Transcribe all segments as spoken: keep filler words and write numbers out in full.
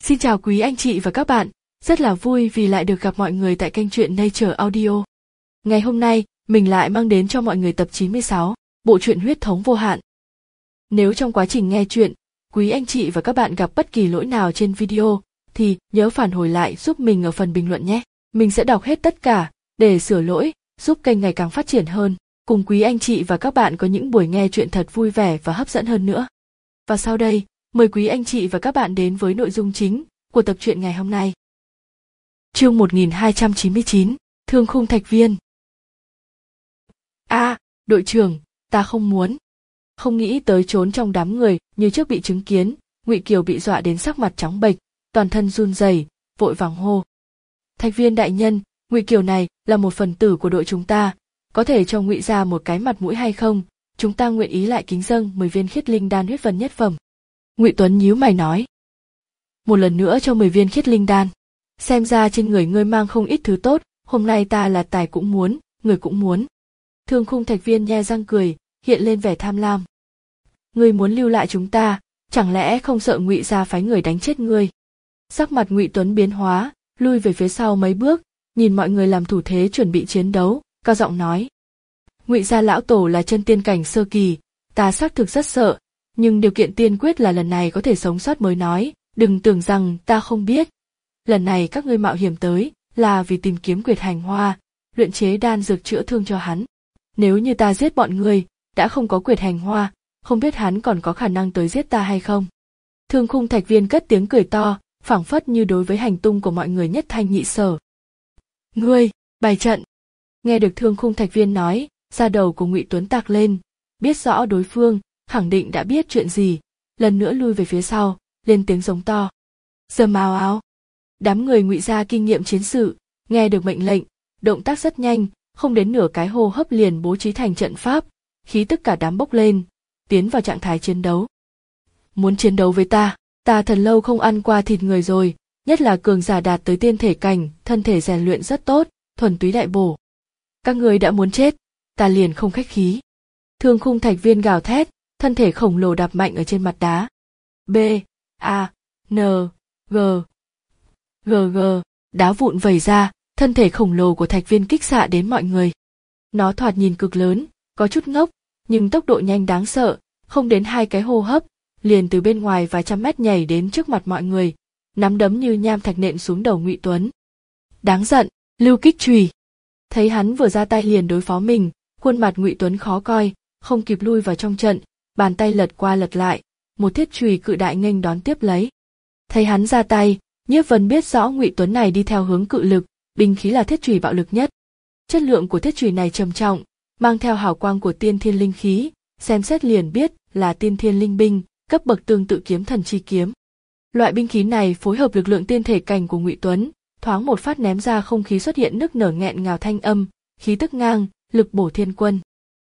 Xin chào quý anh chị và các bạn, rất là vui vì lại được gặp mọi người tại kênh truyện Nature Audio. Ngày hôm nay, mình lại mang đến cho mọi người tập chín mươi sáu, bộ truyện Huyết thống vô hạn. Nếu trong quá trình nghe truyện, quý anh chị và các bạn gặp bất kỳ lỗi nào trên video, thì nhớ phản hồi lại giúp mình ở phần bình luận nhé. Mình sẽ đọc hết tất cả, để sửa lỗi, giúp kênh ngày càng phát triển hơn, cùng quý anh chị và các bạn có những buổi nghe truyện thật vui vẻ và hấp dẫn hơn nữa. Và sau đây, mời quý anh chị và các bạn đến với nội dung chính của tập truyện ngày hôm nay. Chương một nghìn hai trăm chín mươi chín, Thương khung thạch viên. A, à, đội trưởng, ta không muốn. Không nghĩ tới trốn trong đám người như trước bị chứng kiến, Ngụy Kiều bị dọa đến sắc mặt trắng bệch, toàn thân run rẩy, vội vàng hô. Thạch viên đại nhân, Ngụy Kiều này là một phần tử của đội chúng ta, có thể cho Ngụy gia một cái mặt mũi hay không? Chúng ta nguyện ý lại kính dâng mười viên khiết linh đan huyết vân nhất phẩm. Ngụy Tuấn nhíu mày nói. Một lần nữa cho mười viên khiết linh đan. Xem ra trên người ngươi mang không ít thứ tốt, hôm nay ta là tài cũng muốn, người cũng muốn. Thương khung thạch viên nhe răng cười, hiện lên vẻ tham lam. Ngươi muốn lưu lại chúng ta, chẳng lẽ không sợ Ngụy gia phái người đánh chết ngươi? Sắc mặt Ngụy Tuấn biến hóa, lui về phía sau mấy bước, nhìn mọi người làm thủ thế chuẩn bị chiến đấu, cao giọng nói. Ngụy gia lão tổ là chân tiên cảnh sơ kỳ, ta xác thực rất sợ, nhưng điều kiện tiên quyết là lần này có thể sống sót mới nói, đừng tưởng rằng ta không biết. Lần này các ngươi mạo hiểm tới, là vì tìm kiếm Quyệt Hành Hoa, luyện chế đan dược chữa thương cho hắn. Nếu như ta giết bọn ngươi, đã không có Quyệt Hành Hoa, không biết hắn còn có khả năng tới giết ta hay không. Thương khung thạch viên cất tiếng cười to, phảng phất như đối với hành tung của mọi người nhất thanh nhị sở. Ngươi, bày trận. Nghe được thương khung thạch viên nói, da đầu của Ngụy Tuấn tạc lên, biết rõ đối phương khẳng định đã biết chuyện gì, lần nữa lui về phía sau, lên tiếng giống to. Dầm ào ào. Đám người Ngụy gia kinh nghiệm chiến sự, nghe được mệnh lệnh, động tác rất nhanh, không đến nửa cái hô hấp liền bố trí thành trận pháp, khí tức cả đám bốc lên, tiến vào trạng thái chiến đấu. Muốn chiến đấu với ta, ta thần lâu không ăn qua thịt người rồi, nhất là cường giả đạt tới tiên thể cảnh, thân thể rèn luyện rất tốt, thuần túy đại bổ. Các ngươi đã muốn chết, ta liền không khách khí. Thương khung thạch viên gào thét, thân thể khổng lồ đạp mạnh ở trên mặt đá. B, A, N, G, G G, đá vụn vẩy ra, thân thể khổng lồ của thạch viên kích xạ đến mọi người. Nó thoạt nhìn cực lớn, có chút ngốc, nhưng tốc độ nhanh đáng sợ, không đến hai cái hô hấp, liền từ bên ngoài vài trăm mét nhảy đến trước mặt mọi người, nắm đấm như nham thạch nện xuống đầu Ngụy Tuấn. Đáng giận, Lưu Kích Chùy. Thấy hắn vừa ra tay liền đối phó mình, khuôn mặt Ngụy Tuấn khó coi, không kịp lui vào trong trận, bàn tay lật qua lật lại, một thiết chùy cự đại nghênh đón tiếp lấy. Thấy hắn ra tay, Nhiếp Vân biết rõ Ngụy Tuấn này đi theo hướng cự lực, binh khí là thiết chùy bạo lực nhất. Chất lượng của thiết chùy này trầm trọng, mang theo hào quang của tiên thiên linh khí, xem xét liền biết là tiên thiên linh binh, cấp bậc tương tự kiếm thần chi kiếm. Loại binh khí này phối hợp lực lượng tiên thể cảnh của Ngụy Tuấn, thoáng một phát ném ra không khí xuất hiện nức nở nghẹn ngào thanh âm, khí tức ngang, lực bổ thiên quân.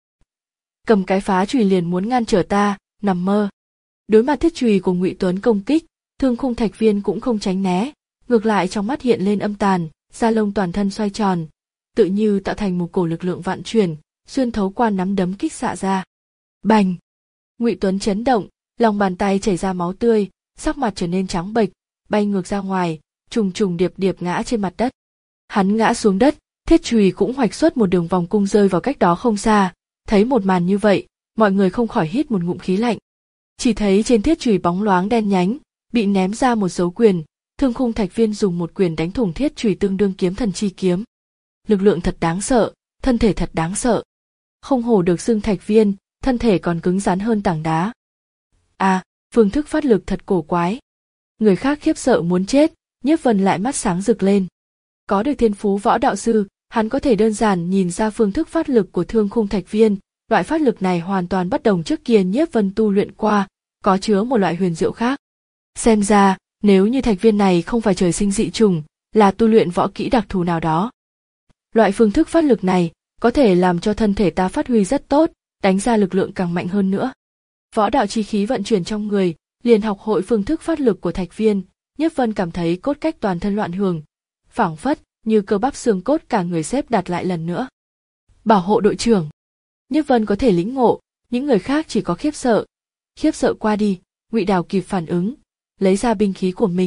Cầm cái phá chùy liền muốn ngăn trở ta, nằm mơ. Đối mặt thiết chùy của Ngụy Tuấn công kích, thương khung thạch viên cũng không tránh né, ngược lại trong mắt hiện lên âm tàn, da lông toàn thân xoay tròn, tự như tạo thành một cổ lực lượng vạn chuyển, xuyên thấu qua nắm đấm kích xạ ra. Bành! Ngụy Tuấn chấn động, lòng bàn tay chảy ra máu tươi, sắc mặt trở nên trắng bệch, bay ngược ra ngoài, trùng trùng điệp điệp ngã trên mặt đất. Hắn ngã xuống đất, thiết chùy cũng hoạch xuất một đường vòng cung rơi vào cách đó không xa. Thấy một màn như vậy, mọi người không khỏi hít một ngụm khí lạnh. Chỉ thấy trên thiết chùy bóng loáng đen nhánh, bị ném ra một dấu quyền, thương khung thạch viên dùng một quyền đánh thủng thiết chùy tương đương kiếm thần chi kiếm. Lực lượng thật đáng sợ, thân thể thật đáng sợ. Không hổ được xưng thạch viên, thân thể còn cứng rắn hơn tảng đá. À, phương thức phát lực thật cổ quái. Người khác khiếp sợ muốn chết, Nhiếp Vân lại mắt sáng rực lên. Có được thiên phú võ đạo sư, hắn có thể đơn giản nhìn ra phương thức phát lực của thương khung thạch viên, loại phát lực này hoàn toàn bất đồng trước kia Nhiếp Vân tu luyện qua, có chứa một loại huyền diệu khác. Xem ra, nếu như thạch viên này không phải trời sinh dị trùng, là tu luyện võ kỹ đặc thù nào đó. Loại phương thức phát lực này có thể làm cho thân thể ta phát huy rất tốt, đánh ra lực lượng càng mạnh hơn nữa. Võ đạo chi khí vận chuyển trong người, liền học hội phương thức phát lực của thạch viên, Nhiếp Vân cảm thấy cốt cách toàn thân loạn hưởng, phảng phất như cơ bắp xương cốt cả người xếp đặt lại lần nữa. Bảo hộ đội trưởng. Nhiếp Vân có thể lĩnh ngộ, những người khác chỉ có khiếp sợ. Khiếp sợ qua đi, Ngụy Đào kịp phản ứng, lấy ra binh khí của mình,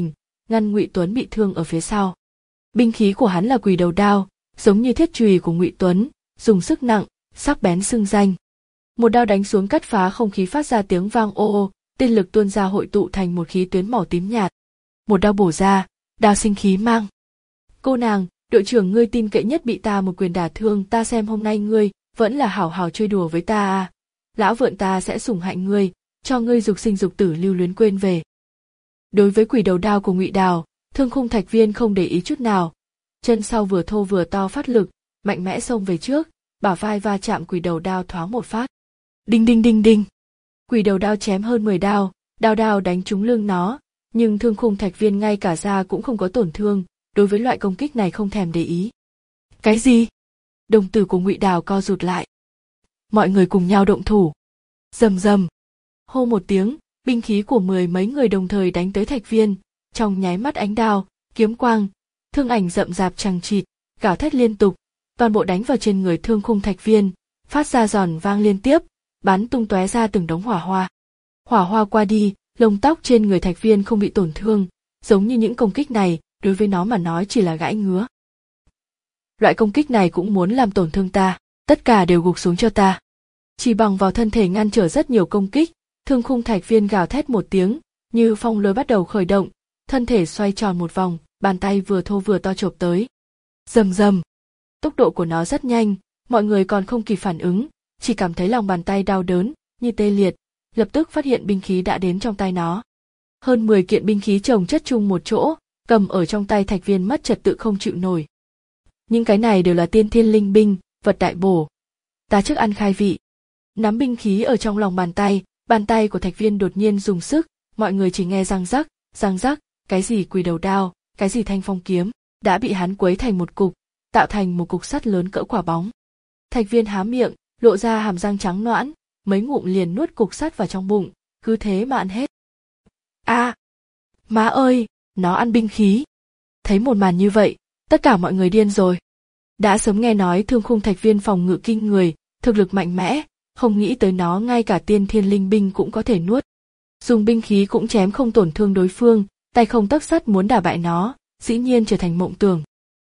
ngăn Ngụy Tuấn bị thương ở phía sau. Binh khí của hắn là quỷ đầu đao, giống như thiết chùy của Ngụy Tuấn, dùng sức nặng, sắc bén xưng danh. Một đao đánh xuống cắt phá không khí phát ra tiếng vang ô ô, tiên lực tuôn ra hội tụ thành một khí tuyến màu tím nhạt. Một đao bổ ra, đao sinh khí mang. Cô nàng, đội trưởng ngươi tin cậy nhất bị ta một quyền đả thương, ta xem hôm nay ngươi vẫn là hảo hảo chơi đùa với ta à. Lão vượn ta sẽ sủng hạnh ngươi, cho ngươi dục sinh dục tử lưu luyến quên về. Đối với quỷ đầu đao của Ngụy Đào, Thương Khung Thạch Viên không để ý chút nào, chân sau vừa thô vừa to phát lực, mạnh mẽ xông về trước, bả vai va chạm quỷ đầu đao thoáng một phát. Đinh đinh đinh đinh. Quỷ đầu đao chém hơn mười đao, đao đao đánh trúng lưng nó, nhưng Thương Khung Thạch Viên ngay cả da cũng không có tổn thương, đối với loại công kích này không thèm để ý. Cái gì? Đồng tử của Ngụy Đào co rụt lại. Mọi người cùng nhau động thủ. Rầm rầm. Hô một tiếng, binh khí của mười mấy người đồng thời đánh tới Thạch Viên, trong nháy mắt ánh đao, kiếm quang, thương ảnh rậm rạp chằng chịt, gào thét liên tục, toàn bộ đánh vào trên người Thương Khung Thạch Viên, phát ra giòn vang liên tiếp, bắn tung tóe ra từng đống hỏa hoa. Hỏa hoa qua đi, lông tóc trên người Thạch Viên không bị tổn thương, giống như những công kích này, đối với nó mà nói chỉ là gãi ngứa. Loại công kích này cũng muốn làm tổn thương ta, tất cả đều gục xuống cho ta. Chỉ bằng vào thân thể ngăn trở rất nhiều công kích, Thương Khung Thạch Viên gào thét một tiếng, như phong lôi bắt đầu khởi động, thân thể xoay tròn một vòng, bàn tay vừa thô vừa to chộp tới. Rầm rầm. Tốc độ của nó rất nhanh, mọi người còn không kịp phản ứng, chỉ cảm thấy lòng bàn tay đau đớn, như tê liệt, lập tức phát hiện binh khí đã đến trong tay nó. Hơn mười kiện binh khí chồng chất chung một chỗ, cầm ở trong tay Thạch Viên mất trật tự không chịu nổi. Những cái này đều là tiên thiên linh binh, vật đại bổ. Ta trước ăn khai vị. Nắm binh khí ở trong lòng bàn tay, bàn tay của Thạch Viên đột nhiên dùng sức, mọi người chỉ nghe răng rắc, răng rắc, cái gì quỷ đầu đao, cái gì thanh phong kiếm, đã bị hắn quấy thành một cục, tạo thành một cục sắt lớn cỡ quả bóng. Thạch Viên há miệng, lộ ra hàm răng trắng nõn, mấy ngụm liền nuốt cục sắt vào trong bụng, cứ thế mà ăn hết. A, à, má ơi, nó ăn binh khí. Thấy một màn như vậy, tất cả mọi người điên rồi. Đã sớm nghe nói Thương Khung Thạch Viên phòng ngự kinh người, thực lực mạnh mẽ, không nghĩ tới nó ngay cả tiên thiên linh binh cũng có thể nuốt. Dùng binh khí cũng chém không tổn thương đối phương, tay không tấc sắt muốn đả bại nó, dĩ nhiên trở thành mộng tưởng.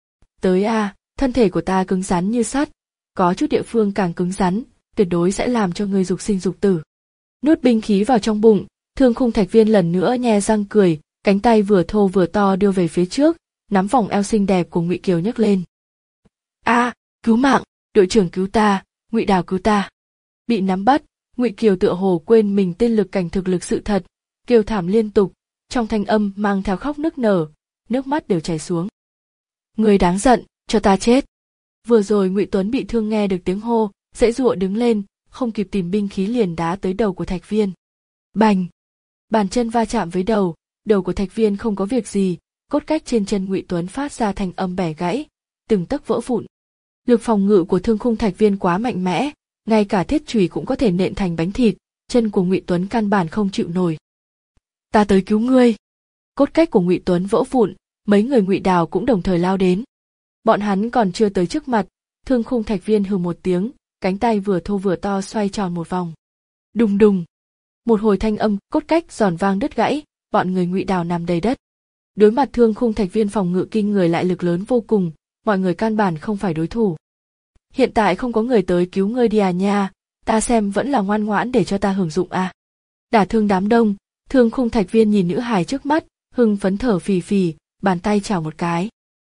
Tới a, à, thân thể của ta cứng rắn như sắt, có chút địa phương càng cứng rắn, tuyệt đối sẽ làm cho ngươi dục sinh dục tử. Nuốt binh khí vào trong bụng, Thương Khung Thạch Viên lần nữa nhe răng cười, cánh tay vừa thô vừa to đưa về phía trước, nắm vòng eo xinh đẹp của Ngụy Kiều nhấc lên. A, à, cứu mạng, đội trưởng cứu ta, Ngụy Đào cứu ta. Bị nắm bắt, Ngụy Kiều tựa hồ quên mình tên lực cảnh thực lực sự thật, kêu thảm liên tục, trong thanh âm mang theo khóc nức nở, nước mắt đều chảy xuống. Người đáng giận, cho ta chết. Vừa rồi Ngụy Tuấn bị thương nghe được tiếng hô, giãy giụa đứng lên, không kịp tìm binh khí liền đá tới đầu của Thạch Viên. Bành! Bàn chân va chạm với đầu, đầu của Thạch Viên không có việc gì, cốt cách trên chân Ngụy Tuấn phát ra thành âm bẻ gãy, từng tấc vỡ vụn. Lực phòng ngự của Thương Khung Thạch Viên quá mạnh mẽ, ngay cả thiết chùy cũng có thể nện thành bánh thịt, chân của Ngụy Tuấn căn bản không chịu nổi. Ta tới cứu ngươi! Cốt cách của Ngụy Tuấn vỡ vụn, mấy người Ngụy Đào cũng đồng thời lao đến. Bọn hắn còn chưa tới trước mặt, Thương Khung Thạch Viên hừ một tiếng, cánh tay vừa thô vừa to xoay tròn một vòng. Đùng đùng! Một hồi thanh âm cốt cách giòn vang đứt gãy, bọn người Ngụy Đào nằm đầy đất. Đối mặt Thương Khung Thạch Viên phòng ngự kinh người lại lực lớn vô cùng, mọi người căn bản không phải đối thủ. Hiện tại không có người tới cứu ngươi đi à nha, ta xem vẫn là ngoan ngoãn để cho ta hưởng dụng à. Đả thương đám đông, Thương Khung Thạch Viên nhìn nữ hài trước mắt, hưng phấn thở phì phì, bàn tay chảo một cái.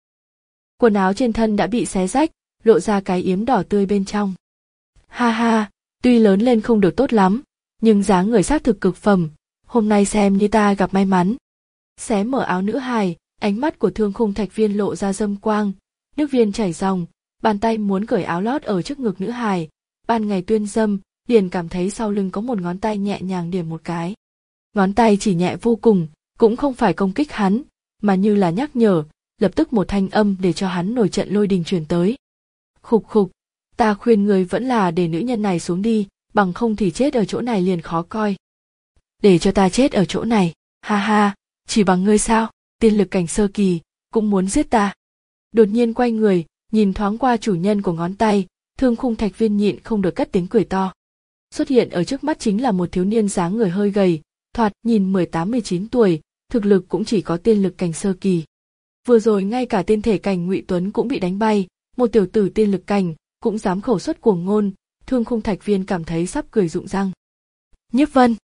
Quần áo trên thân đã bị xé rách, lộ ra cái yếm đỏ tươi bên trong. Ha ha, tuy lớn lên không được tốt lắm, nhưng dáng người xác thực cực phẩm, hôm nay xem như ta gặp may mắn. Xé mở áo nữ hài, ánh mắt của Thương Khung Thạch Viên lộ ra dâm quang, nước viên chảy ròng, bàn tay muốn cởi áo lót ở trước ngực nữ hài, ban ngày tuyên dâm, liền cảm thấy sau lưng có một ngón tay nhẹ nhàng điểm một cái. Ngón tay chỉ nhẹ vô cùng, cũng không phải công kích hắn, mà như là nhắc nhở, lập tức một thanh âm để cho hắn nổi trận lôi đình truyền tới. Khục khục, ta khuyên người vẫn là để nữ nhân này xuống đi, bằng không thì chết ở chỗ này liền khó coi. Để cho ta chết ở chỗ này, ha ha, chỉ bằng ngươi sao, tiên lực cảnh sơ kỳ, cũng muốn giết ta. Đột nhiên quay người, nhìn thoáng qua chủ nhân của ngón tay, Thương Khung Thạch Viên nhịn không được cất tiếng cười to. Xuất hiện ở trước mắt chính là một thiếu niên dáng người hơi gầy, thoạt nhìn mười tám mười chín tuổi, thực lực cũng chỉ có tiên lực cảnh sơ kỳ. Vừa rồi ngay cả tiên thể cảnh Ngụy Tuấn cũng bị đánh bay, một tiểu tử tiên lực cảnh cũng dám khẩu xuất cuồng ngôn, Thương Khung Thạch Viên cảm thấy sắp cười rụng răng. Nhiếp Vân,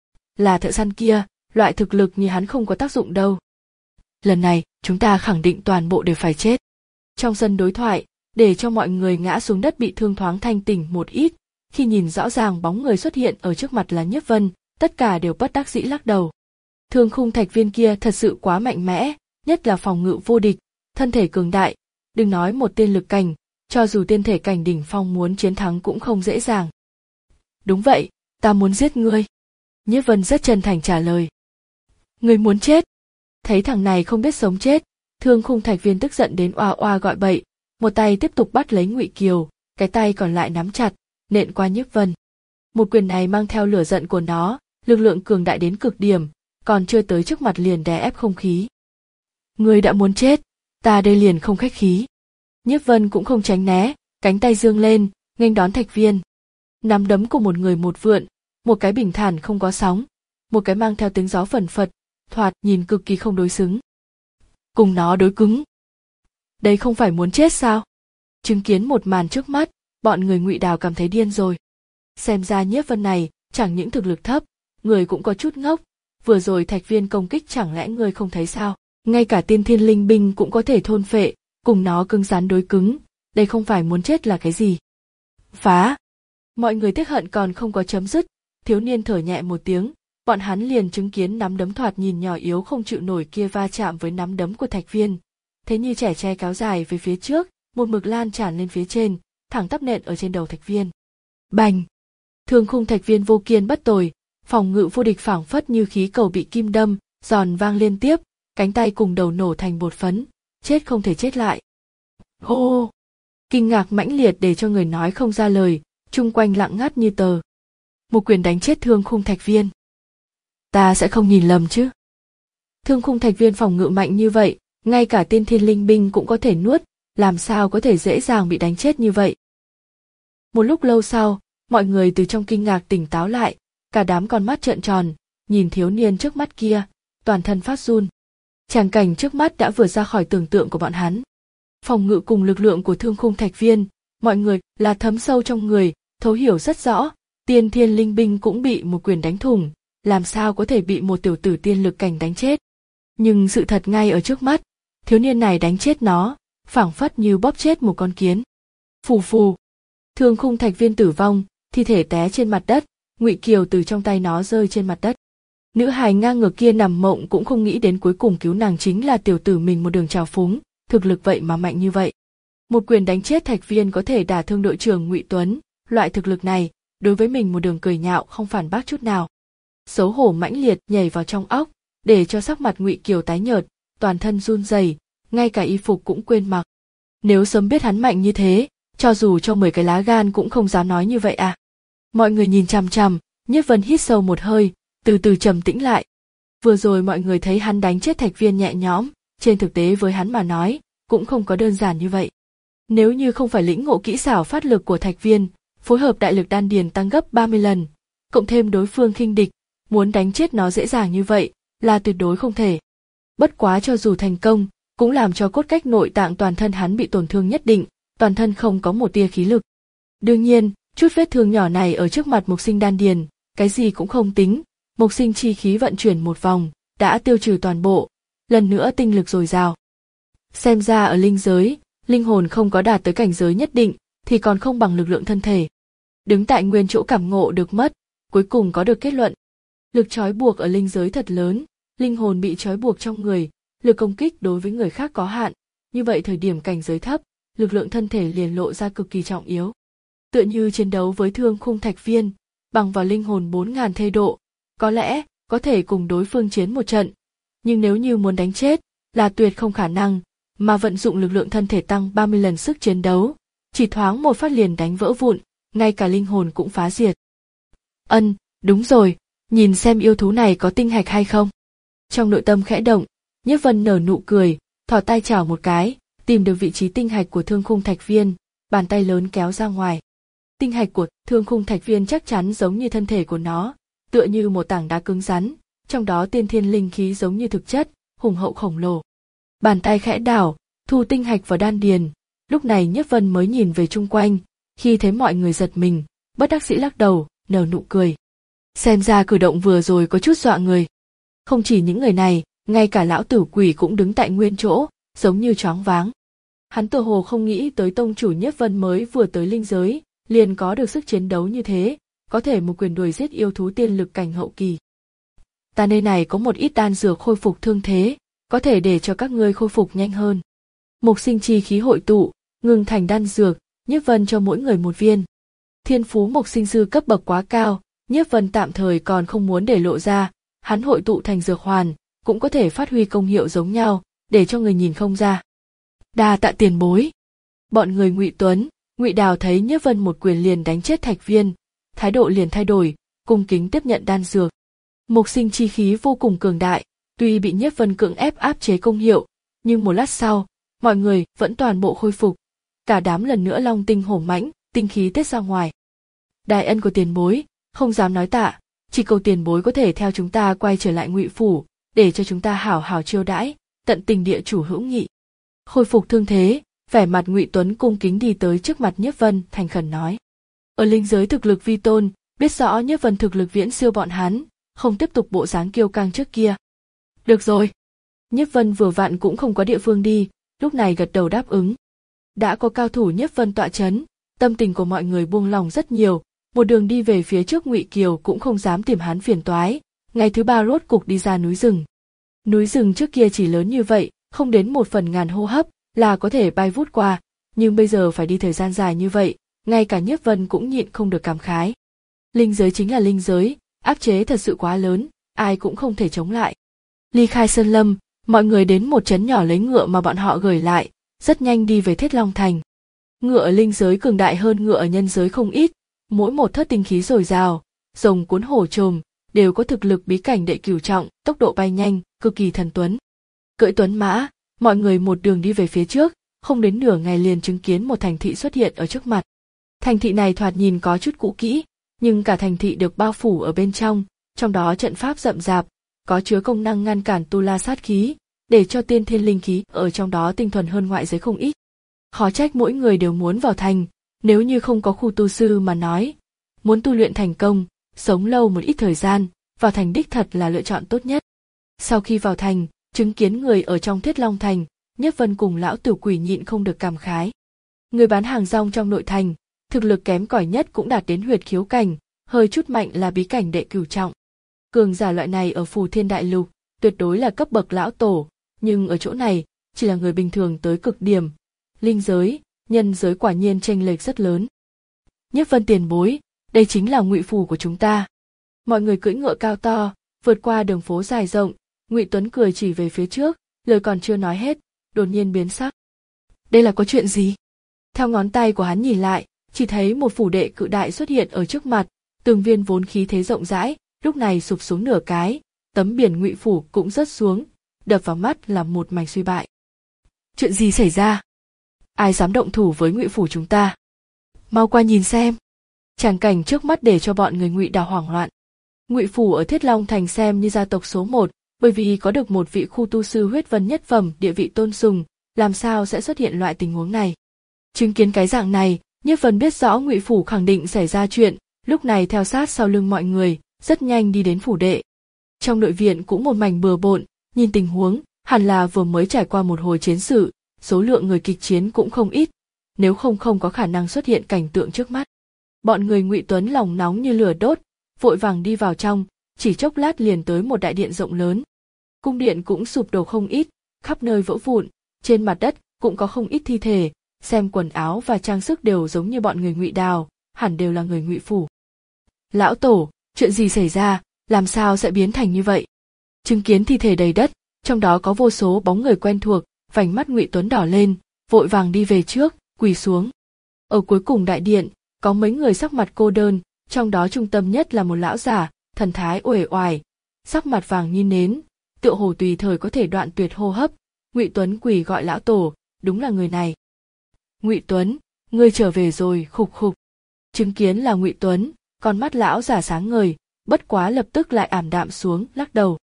là thợ săn kia, loại thực lực như hắn không có tác dụng đâu. Lần này, chúng ta khẳng định toàn bộ đều phải chết. Trong sân đối thoại, để cho mọi người ngã xuống đất bị thương thoáng thanh tỉnh một ít, khi nhìn rõ ràng bóng người xuất hiện ở trước mặt là Nhiếp Vân, tất cả đều bất đắc dĩ lắc đầu. Thương Khung Thạch Viên kia thật sự quá mạnh mẽ, nhất là phòng ngự vô địch, thân thể cường đại, đừng nói một tiên lực cảnh, cho dù tiên thể cảnh đỉnh phong muốn chiến thắng cũng không dễ dàng. Đúng vậy, ta muốn giết ngươi. Nhiếp Vân rất chân thành trả lời. Ngươi muốn chết? Thấy thằng này không biết sống chết, Thương Khung Thạch Viên tức giận đến oa oa gọi bậy, một tay tiếp tục bắt lấy Ngụy Kiều, cái tay còn lại nắm chặt, nện qua Nhiếp Vân. Một quyền này mang theo lửa giận của nó, lực lượng cường đại đến cực điểm, còn chưa tới trước mặt liền đè ép không khí. Ngươi đã muốn chết, ta đây liền không khách khí. Nhiếp Vân cũng không tránh né, cánh tay giương lên, nghênh đón Thạch Viên. Nắm đấm của một người một vượn, một cái bình thản không có sóng, một cái mang theo tiếng gió phần phật, thoạt nhìn cực kỳ không đối xứng. Cùng nó đối cứng. Đây không phải muốn chết sao? Chứng kiến một màn trước mắt, bọn người Ngụy Đào cảm thấy điên rồi. Xem ra Nhiếp Vân này chẳng những thực lực thấp, người cũng có chút ngốc. Vừa rồi Thạch Viên công kích chẳng lẽ ngươi không thấy sao? Ngay cả tiên thiên linh binh cũng có thể thôn phệ, cùng nó cứng rắn đối cứng, đây không phải muốn chết là cái gì? Phá! Mọi người tiếc hận còn không có chấm dứt, thiếu niên thở nhẹ một tiếng, bọn hắn liền chứng kiến nắm đấm thoạt nhìn nhỏ yếu không chịu nổi kia va chạm với nắm đấm của Thạch Viên. Thế như trẻ tre kéo dài về phía trước, một mực lan tràn lên phía trên, thẳng tắp nện ở trên đầu Thạch Viên. Bành! Thương Khung Thạch Viên vô kiên bất tồi, phòng ngự vô địch phảng phất như khí cầu bị kim đâm, giòn vang liên tiếp, cánh tay cùng đầu nổ thành bột phấn, chết không thể chết lại. Hô! Kinh ngạc mãnh liệt để cho người nói không ra lời, chung quanh lặng ngắt như tờ. Một quyền đánh chết Thương Khung Thạch Viên. Ta sẽ không nhìn lầm chứ? Thương Khung Thạch Viên phòng ngự mạnh như vậy, ngay cả tiên thiên linh binh cũng có thể nuốt, làm sao có thể dễ dàng bị đánh chết như vậy? Một lúc lâu sau, mọi người từ trong kinh ngạc tỉnh táo lại, cả đám con mắt trợn tròn, nhìn thiếu niên trước mắt kia, toàn thân phát run. Tràng cảnh trước mắt đã vượt ra khỏi tưởng tượng của bọn hắn. Phòng ngự cùng lực lượng của Thương Khung Thạch Viên, mọi người là thấm sâu trong người, thấu hiểu rất rõ, tiên thiên linh binh cũng bị một quyền đánh thủng, làm sao có thể bị một tiểu tử tiên lực cảnh đánh chết. Nhưng sự thật ngay ở trước mắt, thiếu niên này đánh chết nó, phảng phất như bóp chết một con kiến. Phù phù, Thương Khung Thạch Viên tử vong, thi thể té trên mặt đất, Ngụy Kiều từ trong tay nó rơi trên mặt đất. Nữ hài ngang ngược kia nằm mộng cũng không nghĩ đến cuối cùng cứu nàng chính là tiểu tử mình một đường trào phúng, thực lực vậy mà mạnh như vậy. Một quyền đánh chết Thạch Viên có thể đả thương đội trưởng Ngụy Tuấn, loại thực lực này, đối với mình một đường cười nhạo không phản bác chút nào. Xấu hổ mãnh liệt nhảy vào trong óc, để cho sắc mặt Ngụy Kiều tái nhợt, toàn thân run rẩy, ngay cả y phục cũng quên mặc. Nếu sớm biết hắn mạnh như thế, cho dù cho mười cái lá gan cũng không dám nói như vậy à. Mọi người nhìn chằm chằm, Nhiếp Vân hít sâu một hơi, từ từ trầm tĩnh lại. Vừa rồi mọi người thấy hắn đánh chết Thạch Viên nhẹ nhõm, trên thực tế với hắn mà nói, cũng không có đơn giản như vậy. Nếu như không phải lĩnh ngộ kỹ xảo phát lực của Thạch Viên, phối hợp đại lực đan điền tăng gấp ba mươi lần, cộng thêm đối phương khinh địch, muốn đánh chết nó dễ dàng như vậy, là tuyệt đối không thể. Bất quá cho dù thành công, cũng làm cho cốt cách nội tạng toàn thân hắn bị tổn thương nhất định, toàn thân không có một tia khí lực. Đương nhiên, chút vết thương nhỏ này ở trước mặt Mộc Sinh đan điền, cái gì cũng không tính, Mộc Sinh chi khí vận chuyển một vòng, đã tiêu trừ toàn bộ, lần nữa tinh lực dồi dào. Xem ra ở linh giới, linh hồn không có đạt tới cảnh giới nhất định, thì còn không bằng lực lượng thân thể. Đứng tại nguyên chỗ cảm ngộ được mất, cuối cùng có được kết luận. Lực trói buộc ở linh giới thật lớn, linh hồn bị trói buộc trong người, lực công kích đối với người khác có hạn, như vậy thời điểm cảnh giới thấp, lực lượng thân thể liền lộ ra cực kỳ trọng yếu. Tựa như chiến đấu với Thương Khung Thạch Viên, bằng vào linh hồn bốn ngàn thê độ, có lẽ có thể cùng đối phương chiến một trận, nhưng nếu như muốn đánh chết, là tuyệt không khả năng, mà vận dụng lực lượng thân thể tăng ba mươi lần sức chiến đấu, chỉ thoáng một phát liền đánh vỡ vụn, ngay cả linh hồn cũng phá diệt. Ân, đúng rồi, nhìn xem yêu thú này có tinh hạch hay không. Trong nội tâm khẽ động, Nhiếp Vân nở nụ cười, thò tay chảo một cái, tìm được vị trí tinh hạch của Thương Khung Thạch Viên, bàn tay lớn kéo ra ngoài. Tinh hạch của Thương Khung Thạch Viên chắc chắn giống như thân thể của nó, tựa như một tảng đá cứng rắn, trong đó tiên thiên linh khí giống như thực chất, hùng hậu khổng lồ. Bàn tay khẽ đảo, thu tinh hạch vào đan điền, lúc này Nhiếp Vân mới nhìn về chung quanh, khi thấy mọi người giật mình, bất đắc dĩ lắc đầu, nở nụ cười. Xem ra cử động vừa rồi có chút dọa người. Không chỉ những người này, ngay cả lão tử quỷ cũng đứng tại nguyên chỗ, giống như choáng váng. Hắn tựa hồ không nghĩ tới tông chủ Nhiếp Vân mới vừa tới linh giới, liền có được sức chiến đấu như thế, có thể một quyền đuổi giết yêu thú tiên lực cảnh hậu kỳ. Ta nơi này có một ít đan dược khôi phục thương thế, có thể để cho các ngươi khôi phục nhanh hơn. Mục sinh chi khí hội tụ, ngừng thành đan dược, Nhiếp Vân cho mỗi người một viên. Thiên phú mục sinh sư cấp bậc quá cao, Nhiếp Vân tạm thời còn không muốn để lộ ra, hắn hội tụ thành dược hoàn, cũng có thể phát huy công hiệu giống nhau, để cho người nhìn không ra. Đa tạ tiền bối. Bọn người Ngụy Tuấn, Ngụy Đào thấy Nhiếp Vân một quyền liền đánh chết Thạch Viên, thái độ liền thay đổi, cung kính tiếp nhận đan dược. Mục sinh chi khí vô cùng cường đại, tuy bị Nhiếp Vân cưỡng ép áp chế công hiệu, nhưng một lát sau, mọi người vẫn toàn bộ khôi phục. Cả đám lần nữa long tinh hổ mãnh, tinh khí tiết ra ngoài. Đại ân của tiền bối, không dám nói tạ, chỉ cầu tiền bối có thể theo chúng ta quay trở lại Ngụy phủ, để cho chúng ta hảo hảo chiêu đãi, tận tình địa chủ hữu nghị. Khôi phục thương thế, vẻ mặt Ngụy Tuấn cung kính đi tới trước mặt Nhiếp Vân, thành khẩn nói: ở linh giới thực lực vi tôn, biết rõ Nhiếp Vân thực lực viễn siêu bọn hắn, không tiếp tục bộ dáng kiêu căng trước kia. Được rồi. Nhiếp Vân vừa vặn cũng không có địa phương đi, lúc này gật đầu đáp ứng. Đã có cao thủ Nhiếp Vân tọa chấn, tâm tình của mọi người buông lòng rất nhiều, một đường đi về phía trước Ngụy Kiều cũng không dám tìm hắn phiền toái, ngày thứ ba rốt cục đi ra núi rừng. Núi rừng trước kia chỉ lớn như vậy, không đến một phần ngàn hô hấp là có thể bay vút qua, nhưng bây giờ phải đi thời gian dài như vậy, ngay cả Nhiếp Vân cũng nhịn không được cảm khái. Linh giới chính là linh giới, áp chế thật sự quá lớn, ai cũng không thể chống lại. Ly khai sơn lâm, mọi người đến một trấn nhỏ lấy ngựa mà bọn họ gửi lại, rất nhanh đi về Thiết Long Thành. Ngựa ở linh giới cường đại hơn ngựa ở nhân giới không ít, mỗi một thớt tinh khí dồi dào, rồng cuốn hổ trồm, đều có thực lực bí cảnh đệ cửu trọng, tốc độ bay nhanh, cực kỳ thần tuấn. Cưỡi tuấn mã, mọi người một đường đi về phía trước, không đến nửa ngày liền chứng kiến một thành thị xuất hiện ở trước mặt. Thành thị này thoạt nhìn có chút cũ kỹ, nhưng cả thành thị được bao phủ ở bên trong, trong đó trận pháp rậm rạp, có chứa công năng ngăn cản tu la sát khí, để cho tiên thiên linh khí ở trong đó tinh thuần hơn ngoại giới không ít. Khó trách mỗi người đều muốn vào thành, nếu như không có khu tu sư mà nói, muốn tu luyện thành công, sống lâu một ít thời gian, vào thành đích thật là lựa chọn tốt nhất. Sau khi vào thành, chứng kiến người ở trong Thiết Long Thành, Nhiếp Vân cùng lão tử quỷ nhịn không được cảm khái. Người bán hàng rong trong nội thành, thực lực kém cỏi nhất cũng đạt đến huyệt khiếu cảnh, hơi chút mạnh là bí cảnh đệ cửu trọng. Cường giả loại này ở Phù Thiên Đại Lục, tuyệt đối là cấp bậc lão tổ, nhưng ở chỗ này, chỉ là người bình thường tới cực điểm. Linh giới, nhân giới quả nhiên chênh lệch rất lớn. Nhiếp Vân tiền bối, đây chính là Ngụy phủ của chúng ta. Mọi người cưỡi ngựa cao to, vượt qua đường phố dài rộng, Ngụy Tuấn cười chỉ về phía trước, lời còn chưa nói hết, đột nhiên biến sắc. Đây là có chuyện gì? Theo ngón tay của hắn nhìn lại, chỉ thấy một phủ đệ cự đại xuất hiện ở trước mặt, tường viên vốn khí thế rộng rãi, lúc này sụp xuống nửa cái, tấm biển Ngụy phủ cũng rớt xuống, đập vào mắt là một mảnh suy bại. Chuyện gì xảy ra? Ai dám động thủ với Ngụy phủ chúng ta? Mau qua nhìn xem. Tràng cảnh trước mắt để cho bọn người Ngụy Đào hoảng loạn. Ngụy phủ ở Thiết Long Thành xem như gia tộc số một, bởi vì có được một vị khu tu sư huyết vân nhất phẩm, địa vị tôn sùng, làm sao sẽ xuất hiện loại tình huống này? Chứng kiến cái dạng này, Nhiếp Vân biết rõ Ngụy phủ khẳng định xảy ra chuyện, lúc này theo sát sau lưng mọi người, rất nhanh đi đến phủ đệ. Trong nội viện cũng một mảnh bừa bộn, nhìn tình huống, hẳn là vừa mới trải qua một hồi chiến sự, số lượng người kịch chiến cũng không ít, nếu không không có khả năng xuất hiện cảnh tượng trước mắt. Bọn người Ngụy Tuấn lòng nóng như lửa đốt, vội vàng đi vào trong, chỉ chốc lát liền tới một đại điện rộng lớn. Cung điện cũng sụp đổ không ít, khắp nơi vỡ vụn, trên mặt đất cũng có không ít thi thể, xem quần áo và trang sức đều giống như bọn người Ngụy Đào, hẳn đều là người Ngụy phủ. Lão tổ, chuyện gì xảy ra, làm sao sẽ biến thành như vậy? Chứng kiến thi thể đầy đất, trong đó có vô số bóng người quen thuộc, vành mắt Ngụy Tuấn đỏ lên, vội vàng đi về trước, quỳ xuống. Ở cuối cùng đại điện, có mấy người sắc mặt cô đơn, trong đó trung tâm nhất là một lão giả, thần thái uể oải, sắc mặt vàng như nến, tựa hồ tùy thời có thể đoạn tuyệt hô hấp. Ngụy Tuấn quỳ gọi lão tổ, đúng là người này. Ngụy Tuấn, ngươi trở về rồi, khục khục. Chứng kiến là Ngụy Tuấn, con mắt lão giả sáng ngời, bất quá lập tức lại ảm đạm xuống, lắc đầu.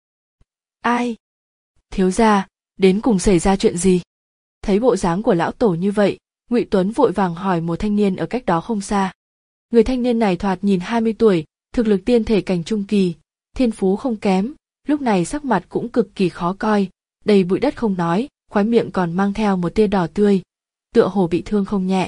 Ai? Thiếu gia, đến cùng xảy ra chuyện gì? Thấy bộ dáng của lão tổ như vậy, Ngụy Tuấn vội vàng hỏi một thanh niên ở cách đó không xa. Người thanh niên này thoạt nhìn hai mươi tuổi, thực lực tiên thể cảnh trung kỳ, thiên phú không kém, lúc này sắc mặt cũng cực kỳ khó coi, đầy bụi đất không nói, khóe miệng còn mang theo một tia đỏ tươi, tựa hồ bị thương không nhẹ.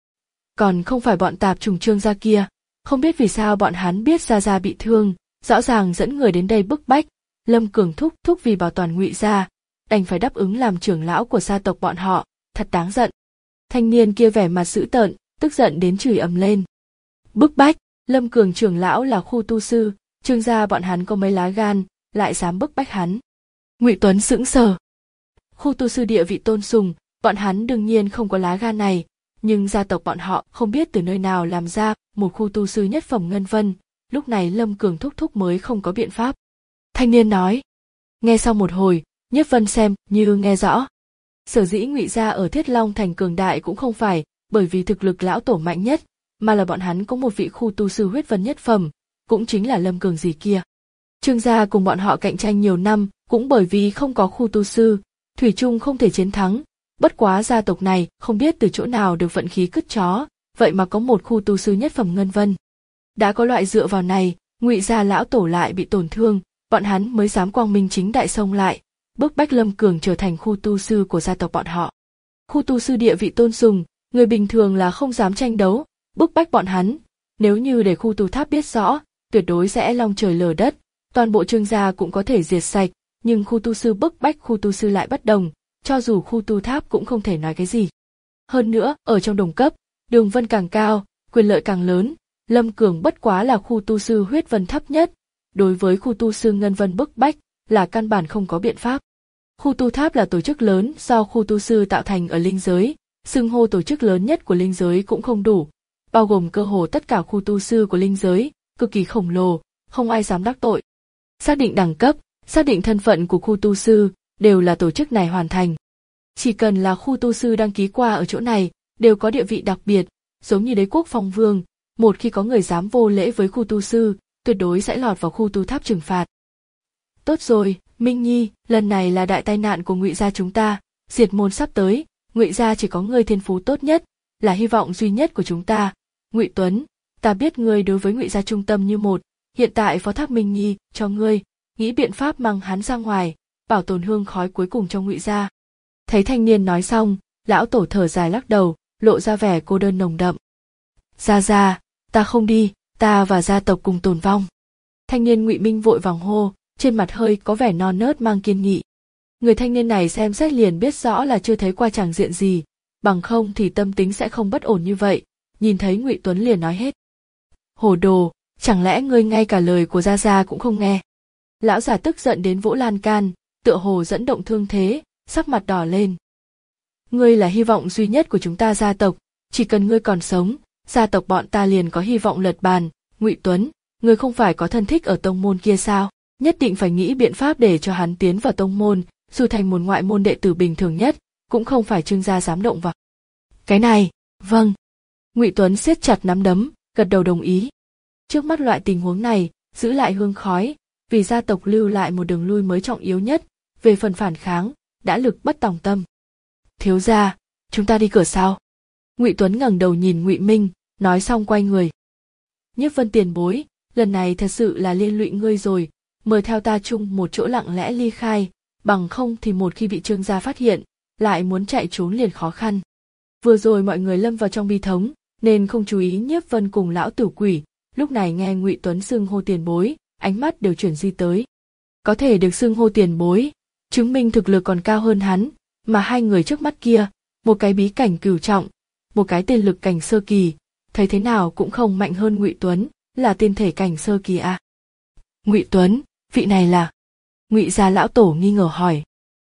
Còn không phải bọn tạp trùng Trương gia kia, không biết vì sao bọn hắn biết Gia Gia bị thương, rõ ràng dẫn người đến đây bức bách, Lâm Cường thúc thúc vì bảo toàn Ngụy gia, đành phải đáp ứng làm trưởng lão của gia tộc bọn họ, thật đáng giận. Thanh niên kia vẻ mặt dữ tợn, tức giận đến chửi ầm lên. Bức bách, Lâm Cường trưởng lão là khu tu sư, Trương gia bọn hắn có mấy lá gan, lại dám bức bách hắn. Ngụy Tuấn sững sờ. Khu tu sư địa vị tôn sùng, bọn hắn đương nhiên không có lá gan này, nhưng gia tộc bọn họ không biết từ nơi nào làm ra một khu tu sư nhất phẩm ngân vân, lúc này Lâm Cường thúc thúc mới không có biện pháp. Thanh niên nói. Nghe xong một hồi, Nhiếp Vân xem như nghe rõ. Sở dĩ Ngụy gia ở Thiết Long thành cường đại cũng không phải bởi vì thực lực lão tổ mạnh nhất, mà là bọn hắn có một vị khu tu sư huyết vân nhất phẩm, cũng chính là Lâm Cường gì kia. Trương gia cùng bọn họ cạnh tranh nhiều năm, cũng bởi vì không có khu tu sư, thủy chung không thể chiến thắng. Bất quá gia tộc này không biết từ chỗ nào được vận khí cứt chó, vậy mà có một khu tu sư nhất phẩm ngân vân. Đã có loại dựa vào này, Ngụy gia lão tổ lại bị tổn thương, bọn hắn mới dám quang minh chính đại xông lại, bức bách Lâm Cường trở thành khu tu sư của gia tộc bọn họ. Khu tu sư địa vị tôn sùng, người bình thường là không dám tranh đấu, bức bách bọn hắn. Nếu như để khu tu tháp biết rõ, tuyệt đối sẽ long trời lở đất, toàn bộ Trương gia cũng có thể diệt sạch, nhưng khu tu sư bức bách khu tu sư lại bất đồng, cho dù khu tu tháp cũng không thể nói cái gì. Hơn nữa, ở trong đồng cấp, đường vân càng cao, quyền lợi càng lớn, Lâm Cường bất quá là khu tu sư huyết vân thấp nhất, đối với khu tu sư ngân vân bức bách là căn bản không có biện pháp. Khu tu tháp là tổ chức lớn do khu tu sư tạo thành ở linh giới, xưng hô tổ chức lớn nhất của linh giới cũng không đủ, bao gồm cơ hồ tất cả khu tu sư của linh giới, cực kỳ khổng lồ, không ai dám đắc tội. Xác định đẳng cấp, xác định thân phận của khu tu sư, đều là tổ chức này hoàn thành. Chỉ cần là khu tu sư đăng ký qua ở chỗ này, đều có địa vị đặc biệt, giống như đế quốc phong vương, một khi có người dám vô lễ với khu tu sư, tuyệt đối sẽ lọt vào khu tu tháp trừng phạt. Tốt rồi, Minh Nhi, lần này là đại tai nạn của Ngụy gia chúng ta, diệt môn sắp tới, Ngụy gia chỉ có ngươi thiên phú tốt nhất, là hy vọng duy nhất của chúng ta. Ngụy Tuấn, ta biết ngươi đối với Ngụy gia trung tâm như một, hiện tại phó thác Minh Nhi cho ngươi, nghĩ biện pháp mang hắn ra ngoài, bảo tồn hương khói cuối cùng trong Ngụy gia. Thấy thanh niên nói xong, lão tổ thở dài lắc đầu, lộ ra vẻ cô đơn nồng đậm. Gia gia, ta không đi, ta và gia tộc cùng tồn vong. Thanh niên Ngụy Minh vội vàng hô, trên mặt hơi có vẻ non nớt mang kiên nghị. Người thanh niên này xem xét liền biết rõ là chưa thấy qua tràng diện gì, bằng không thì tâm tính sẽ không bất ổn như vậy, nhìn thấy Ngụy Tuấn liền nói hết. Hồ đồ, chẳng lẽ ngươi ngay cả lời của gia gia cũng không nghe? Lão già tức giận đến vỗ lan can, tựa hồ dẫn động thương thế, sắc mặt đỏ lên. Ngươi là hy vọng duy nhất của chúng ta gia tộc, chỉ cần ngươi còn sống, gia tộc bọn ta liền có hy vọng lật bàn. Ngụy Tuấn, ngươi không phải có thân thích ở tông môn kia sao? Nhất định phải nghĩ biện pháp để cho hắn tiến vào tông môn, dù thành một ngoại môn đệ tử bình thường nhất, cũng không phải Trương gia dám động vào. Cái này, vâng. Ngụy Tuấn siết chặt nắm đấm, gật đầu đồng ý. Trước mắt loại tình huống này, giữ lại hương khói, vì gia tộc lưu lại một đường lui mới trọng yếu nhất, về phần phản kháng, đã lực bất tòng tâm. Thiếu gia, chúng ta đi cửa sau. Ngụy Tuấn ngẩng đầu nhìn Ngụy Minh, nói xong quay người. Nhiếp Vân tiền bối, lần này thật sự là liên lụy ngươi rồi, mời theo ta chung một chỗ lặng lẽ ly khai, bằng không thì một khi bị Trương gia phát hiện, lại muốn chạy trốn liền khó khăn. Vừa rồi mọi người lâm vào trong bi thống, nên không chú ý Nhiếp Vân cùng lão tử quỷ, lúc này nghe Ngụy Tuấn xưng hô tiền bối, ánh mắt đều chuyển di tới. Có thể được xưng hô tiền bối, chứng minh thực lực còn cao hơn hắn, mà hai người trước mắt kia, một cái bí cảnh cửu trọng, một cái tiên lực cảnh sơ kỳ, thấy thế nào cũng không mạnh hơn Ngụy Tuấn, là tiên thể cảnh sơ kỳ à. Ngụy Tuấn, vị này là? Ngụy gia lão tổ nghi ngờ hỏi.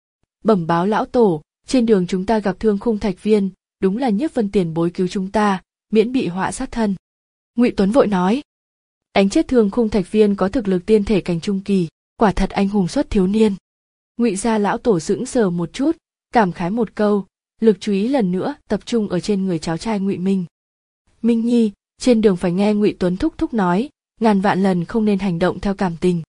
Bẩm báo lão tổ, trên đường chúng ta gặp Thương Khung Thạch Viên, đúng là Nhiếp Vân tiền bối cứu chúng ta, miễn bị họa sát thân. Ngụy Tuấn vội nói. Đánh chết Thương Khung Thạch Viên có thực lực tiên thể cảnh trung kỳ, quả thật anh hùng xuất thiếu niên. Ngụy gia lão tổ sững sờ một chút, cảm khái một câu, lực chú ý lần nữa tập trung ở trên người cháu trai Ngụy Minh. Minh Nhi, trên đường phải nghe Ngụy Tuấn thúc thúc nói, ngàn vạn lần không nên hành động theo cảm tình.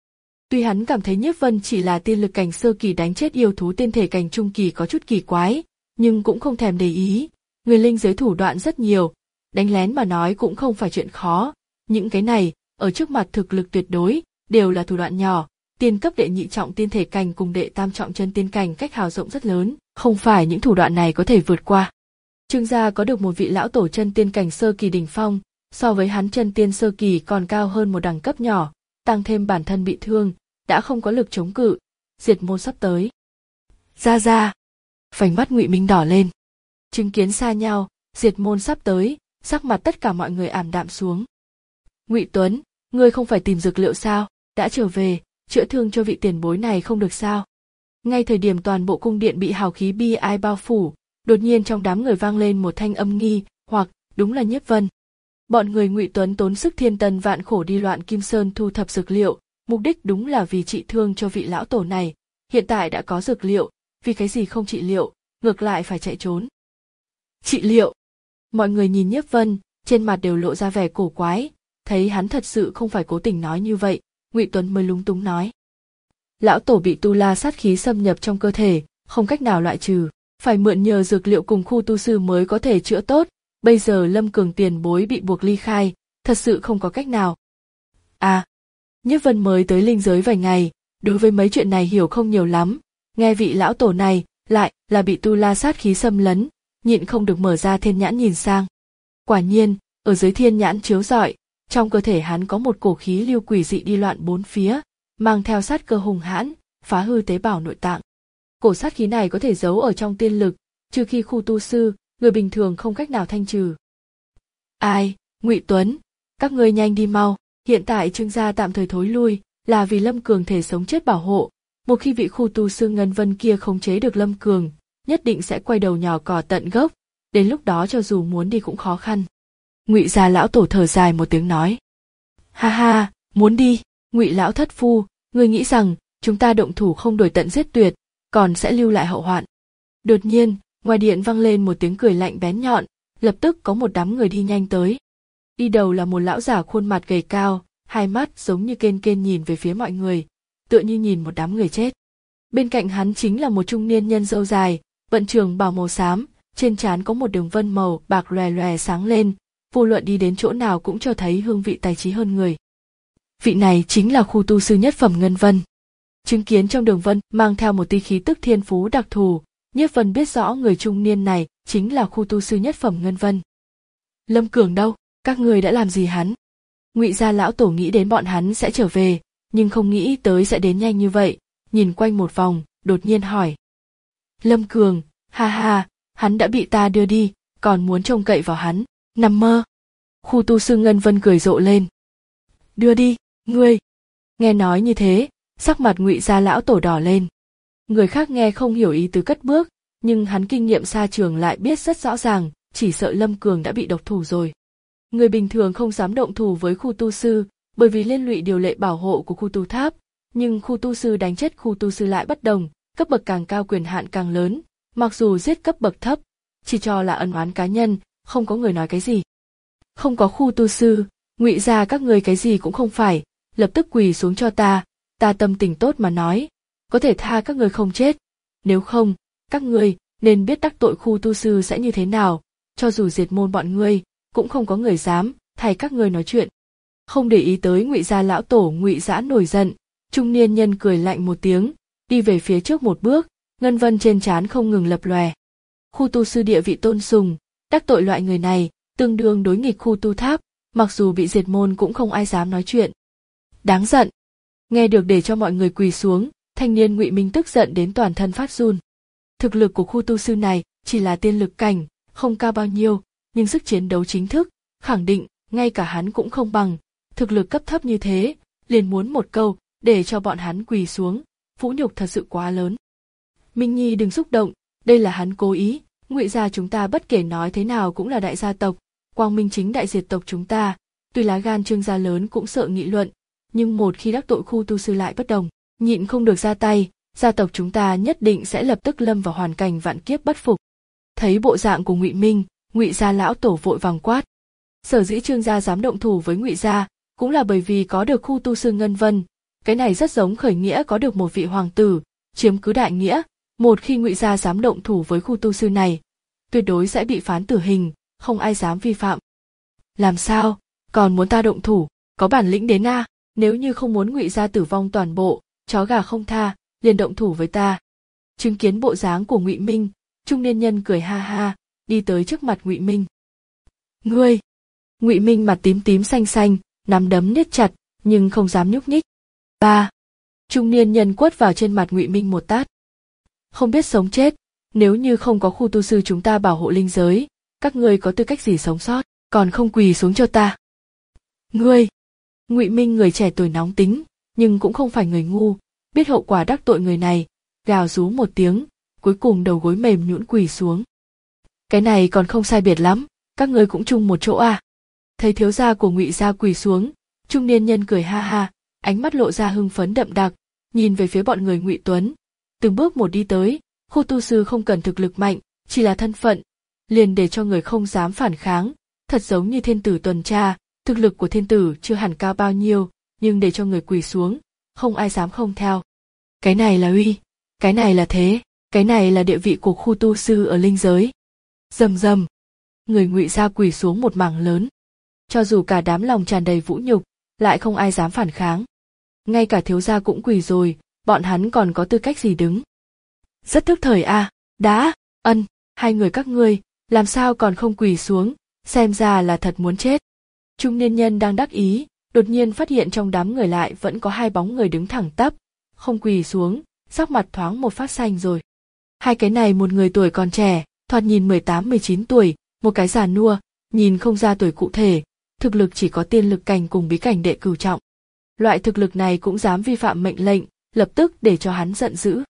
Tuy hắn cảm thấy Nhiếp Vân chỉ là tiên lực cảnh sơ kỳ đánh chết yêu thú tiên thể cảnh trung kỳ có chút kỳ quái, nhưng cũng không thèm để ý. Người linh giới thủ đoạn rất nhiều, đánh lén mà nói cũng không phải chuyện khó. Những cái này, ở trước mặt thực lực tuyệt đối, đều là thủ đoạn nhỏ. Tiên cấp đệ nhị trọng tiên thể cảnh cùng đệ tam trọng chân tiên cảnh cách hào rộng rất lớn, không phải những thủ đoạn này có thể vượt qua. Trương gia có được một vị lão tổ chân tiên cảnh sơ kỳ đỉnh phong, so với hắn chân tiên sơ kỳ còn cao hơn một đẳng cấp nhỏ, tăng thêm bản thân bị thương, đã không có lực chống cự, diệt môn sắp tới. Ra ra, vành mắt Ngụy Minh đỏ lên. Chứng kiến xa nhau, diệt môn sắp tới, sắc mặt tất cả mọi người ảm đạm xuống. Ngụy Tuấn, ngươi không phải tìm dược liệu sao? Đã trở về, chữa thương cho vị tiền bối này không được sao? Ngay thời điểm toàn bộ cung điện bị hào khí bi ai bao phủ, đột nhiên trong đám người vang lên một thanh âm nghi, hoặc đúng là Nhiếp Vân. Bọn người Ngụy Tuấn tốn sức thiên tân vạn khổ đi loạn Kim Sơn thu thập dược liệu, mục đích đúng là vì trị thương cho vị lão tổ này. Hiện tại đã có dược liệu, vì cái gì không trị liệu, ngược lại phải chạy trốn. Trị liệu. Mọi người nhìn Nhiếp Vân, trên mặt đều lộ ra vẻ cổ quái, thấy hắn thật sự không phải cố tình nói như vậy, Ngụy Tuấn mới lúng túng nói. Lão tổ bị tu la sát khí xâm nhập trong cơ thể, không cách nào loại trừ, phải mượn nhờ dược liệu cùng khu tu sư mới có thể chữa tốt, bây giờ Lâm Cường tiền bối bị buộc ly khai, thật sự không có cách nào. À, Nhiếp Vân mới tới linh giới vài ngày, đối với mấy chuyện này hiểu không nhiều lắm, nghe vị lão tổ này, lại là bị tu la sát khí xâm lấn, nhịn không được mở ra thiên nhãn nhìn sang. Quả nhiên, ở dưới thiên nhãn chiếu rọi, trong cơ thể hắn có một cổ khí lưu quỷ dị đi loạn bốn phía, mang theo sát cơ hùng hãn, phá hư tế bào nội tạng. Cổ sát khí này có thể giấu ở trong tiên lực, trừ khi khu tu sư, người bình thường không cách nào thanh trừ. Ai, Ngụy Tuấn, các ngươi nhanh đi mau, hiện tại Trương gia tạm thời thối lui, là vì Lâm Cường thể sống chết bảo hộ, một khi vị khu tu sư Ngân Vân kia khống chế được Lâm Cường, nhất định sẽ quay đầu nhỏ cỏ tận gốc, đến lúc đó cho dù muốn đi cũng khó khăn. Ngụy gia lão tổ thở dài một tiếng nói. Ha ha, muốn đi, Ngụy lão thất phu, ngươi nghĩ rằng chúng ta động thủ không đổi tận giết tuyệt, còn sẽ lưu lại hậu hoạn. Đột nhiên, ngoài điện vang lên một tiếng cười lạnh bén nhọn, lập tức có một đám người đi nhanh tới. Đi đầu là một lão giả khuôn mặt gầy cao, hai mắt giống như kên kên nhìn về phía mọi người, tựa như nhìn một đám người chết. Bên cạnh hắn chính là một trung niên nhân râu dài, vận trường bào màu xám, trên trán có một đường vân màu bạc lòe lòe sáng lên, vô luận đi đến chỗ nào cũng cho thấy hương vị tài trí hơn người. Vị này chính là khu tu sư nhất phẩm Ngân Vân. Chứng kiến trong đường vân mang theo một tia khí tức thiên phú đặc thù, Nhiếp Vân biết rõ người trung niên này chính là khu tu sư nhất phẩm Ngân Vân. Lâm Cường đâu? Các người đã làm gì hắn? Ngụy gia lão tổ nghĩ đến bọn hắn sẽ trở về, nhưng không nghĩ tới sẽ đến nhanh như vậy, nhìn quanh một vòng, đột nhiên hỏi. Lâm Cường, ha ha, hắn đã bị ta đưa đi, còn muốn trông cậy vào hắn, nằm mơ. Khu tu sư Ngân Vân cười rộ lên. Đưa đi, ngươi. Nghe nói như thế, sắc mặt Ngụy gia lão tổ đỏ lên. Người khác nghe không hiểu ý tứ cất bước, nhưng hắn kinh nghiệm xa trường lại biết rất rõ ràng, chỉ sợ Lâm Cường đã bị độc thủ rồi. Người bình thường không dám động thủ với khu tu sư, bởi vì liên lụy điều lệ bảo hộ của khu tu tháp, nhưng khu tu sư đánh chết khu tu sư lại bất đồng, cấp bậc càng cao quyền hạn càng lớn, mặc dù giết cấp bậc thấp, chỉ cho là ân oán cá nhân, không có người nói cái gì. Không có khu tu sư, Ngụy gia các người cái gì cũng không phải, lập tức quỳ xuống cho ta, ta tâm tình tốt mà nói, có thể tha các người không chết, nếu không, các ngươi nên biết đắc tội khu tu sư sẽ như thế nào, cho dù diệt môn bọn ngươi, cũng không có người dám thay các ngươi nói chuyện. Không để ý tới Ngụy gia lão tổ Ngụy Dã nổi giận, trung niên nhân cười lạnh một tiếng, đi về phía trước một bước, ngân vân trên trán không ngừng lập lòe. Khu tu sư địa vị tôn sùng, đắc tội loại người này, tương đương đối nghịch khu tu tháp, mặc dù bị diệt môn cũng không ai dám nói chuyện. Đáng giận. Nghe được để cho mọi người quỳ xuống, thanh niên Ngụy Minh tức giận đến toàn thân phát run. Thực lực của khu tu sư này chỉ là tiên lực cảnh, không cao bao nhiêu, nhưng sức chiến đấu chính thức, khẳng định, ngay cả hắn cũng không bằng, thực lực cấp thấp như thế, liền muốn một câu, để cho bọn hắn quỳ xuống, vũ nhục thật sự quá lớn. Minh Nhi đừng xúc động, đây là hắn cố ý, Ngụy gia chúng ta bất kể nói thế nào cũng là đại gia tộc, quang minh chính đại diệt tộc chúng ta, tuy lá gan Trương gia lớn cũng sợ nghị luận, nhưng một khi đắc tội khu tu sư lại bất đồng, nhịn không được ra tay, gia tộc chúng ta nhất định sẽ lập tức lâm vào hoàn cảnh vạn kiếp bất phục. Thấy bộ dạng của Ngụy Minh, Ngụy gia lão tổ vội vàng quát. Sở dĩ Trương gia dám động thủ với Ngụy gia, cũng là bởi vì có được khu tu sư Ngân Vân, Cái này rất giống khởi nghĩa có được một vị hoàng tử, chiếm cứ đại nghĩa, một khi Ngụy gia dám động thủ với khu tu sư này, tuyệt đối sẽ bị phán tử hình, không ai dám vi phạm. Làm sao, còn muốn ta động thủ, có bản lĩnh đến a, nếu như không muốn Ngụy gia tử vong toàn bộ, chó gà không tha, liền động thủ với ta. Chứng kiến bộ dáng của Ngụy Minh, trung niên nhân cười ha ha, đi tới trước mặt Ngụy Minh. Ngươi! Ngụy Minh mặt tím tím xanh xanh, nắm đấm niết chặt, nhưng không dám nhúc nhích. Ba! Trung niên nhân quất vào trên mặt Ngụy Minh một tát. Không biết sống chết, nếu như không có khu tu sư chúng ta bảo hộ linh giới, các ngươi có tư cách gì sống sót, còn không quỳ xuống cho ta. Ngươi! Ngụy Minh người trẻ tuổi nóng tính, nhưng cũng không phải người ngu, biết hậu quả đắc tội người này, gào rú một tiếng, cuối cùng đầu gối mềm nhũn quỳ xuống. Cái này còn không sai biệt lắm, các ngươi cũng chung một chỗ à? Thấy thiếu gia của Ngụy gia quỳ xuống, trung niên nhân cười ha ha, ánh mắt lộ ra hưng phấn đậm đặc, nhìn về phía bọn người Ngụy Tuấn, từng bước một đi tới. Khu tu sư không cần thực lực mạnh, chỉ là thân phận, liền để cho người không dám phản kháng, thật giống như thiên tử tuần tra, thực lực của thiên tử chưa hẳn cao bao nhiêu, nhưng để cho người quỳ xuống, không ai dám không theo. Cái này là uy, cái này là thế, cái này là địa vị của khu tu sư ở linh giới. Rầm rầm, người Ngụy gia quỳ xuống một mảng lớn. Cho dù cả đám lòng tràn đầy vũ nhục, lại không ai dám phản kháng. Ngay cả thiếu gia cũng quỳ rồi, bọn hắn còn có tư cách gì đứng? Rất thức thời a, à, đã, ân, hai người các ngươi, làm sao còn không quỳ xuống, xem ra là thật muốn chết. Trung niên nhân đang đắc ý, đột nhiên phát hiện trong đám người lại vẫn có hai bóng người đứng thẳng tắp, không quỳ xuống, sắc mặt thoáng một phát xanh rồi. Hai cái này một người tuổi còn trẻ, thoạt nhìn mười tám mười chín tuổi, một cái già nua, nhìn không ra tuổi cụ thể, thực lực chỉ có tiên lực cảnh cùng bí cảnh đệ cửu trọng. Loại thực lực này cũng dám vi phạm mệnh lệnh, lập tức để cho hắn giận dữ.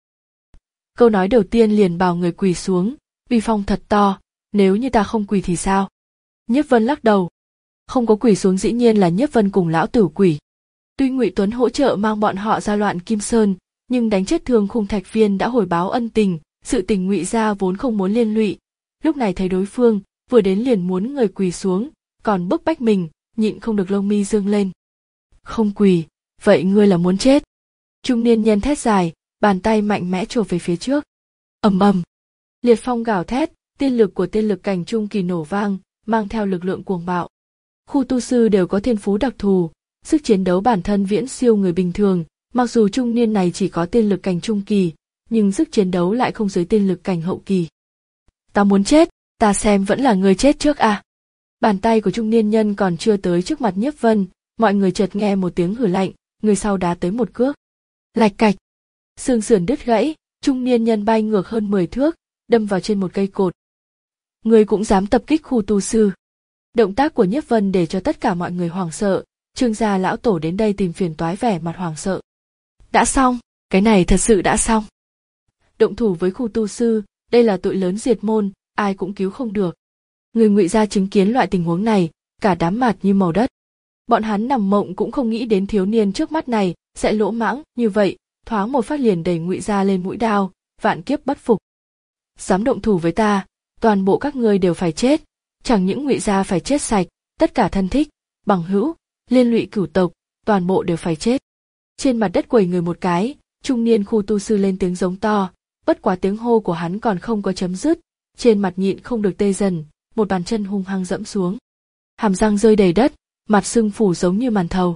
Câu nói đầu tiên liền bảo người quỳ xuống, uy phong thật to, nếu như ta không quỳ thì sao? Nhiếp Vân lắc đầu. Không có quỳ xuống dĩ nhiên là Nhiếp Vân cùng lão tử quỳ. Tuy Ngụy Tuấn hỗ trợ mang bọn họ ra loạn Kim Sơn, nhưng đánh chết Thương Khung Thạch Viên đã hồi báo ân tình, sự tình Ngụy gia vốn không muốn liên lụy. Lúc này thấy đối phương, vừa đến liền muốn người quỳ xuống, còn bức bách mình, nhịn không được lông mi dương lên. Không quỳ, vậy ngươi là muốn chết. Trung niên nhân thét dài, bàn tay mạnh mẽ chộp về phía trước. Ầm ầm, liệt phong gào thét, tiên lực của tiên lực cảnh trung kỳ nổ vang, mang theo lực lượng cuồng bạo. Khu tu sư đều có thiên phú đặc thù, sức chiến đấu bản thân viễn siêu người bình thường, mặc dù trung niên này chỉ có tiên lực cảnh trung kỳ, nhưng sức chiến đấu lại không dưới tiên lực cảnh hậu kỳ. Ta muốn chết, ta xem vẫn là ngươi chết trước à. Bàn tay của trung niên nhân còn chưa tới trước mặt Nhiếp Vân, mọi người chợt nghe một tiếng hử lạnh, người sau đá tới một cước. Lạch cạch, xương sườn đứt gãy, trung niên nhân bay ngược hơn mười thước, đâm vào trên một cây cột. Người cũng dám tập kích khu tu sư. Động tác của Nhiếp Vân để cho tất cả mọi người hoảng sợ, Trương gia lão tổ đến đây tìm phiền toái vẻ mặt hoảng sợ. Đã xong, cái này thật sự đã xong. Động thủ với khu tu sư, đây là tội lớn diệt môn, ai cũng cứu không được. Người Ngụy gia chứng kiến loại tình huống này, cả đám mặt như màu đất. Bọn hắn nằm mộng cũng không nghĩ đến thiếu niên trước mắt này sẽ lỗ mãng như vậy, thoáng một phát liền đẩy Ngụy gia lên mũi đao, vạn kiếp bất phục. Dám động thủ với ta, toàn bộ các ngươi đều phải chết, chẳng những Ngụy gia phải chết sạch, tất cả thân thích, bằng hữu, liên lụy cửu tộc, toàn bộ đều phải chết. Trên mặt đất quẩy người một cái, trung niên khu tu sư lên tiếng giống to, bất quá tiếng hô của hắn còn không có chấm dứt, trên mặt nhịn không được tê dần, một bàn chân hung hăng dẫm xuống. Hàm răng rơi đầy đất, mặt sưng phù giống như màn thầu.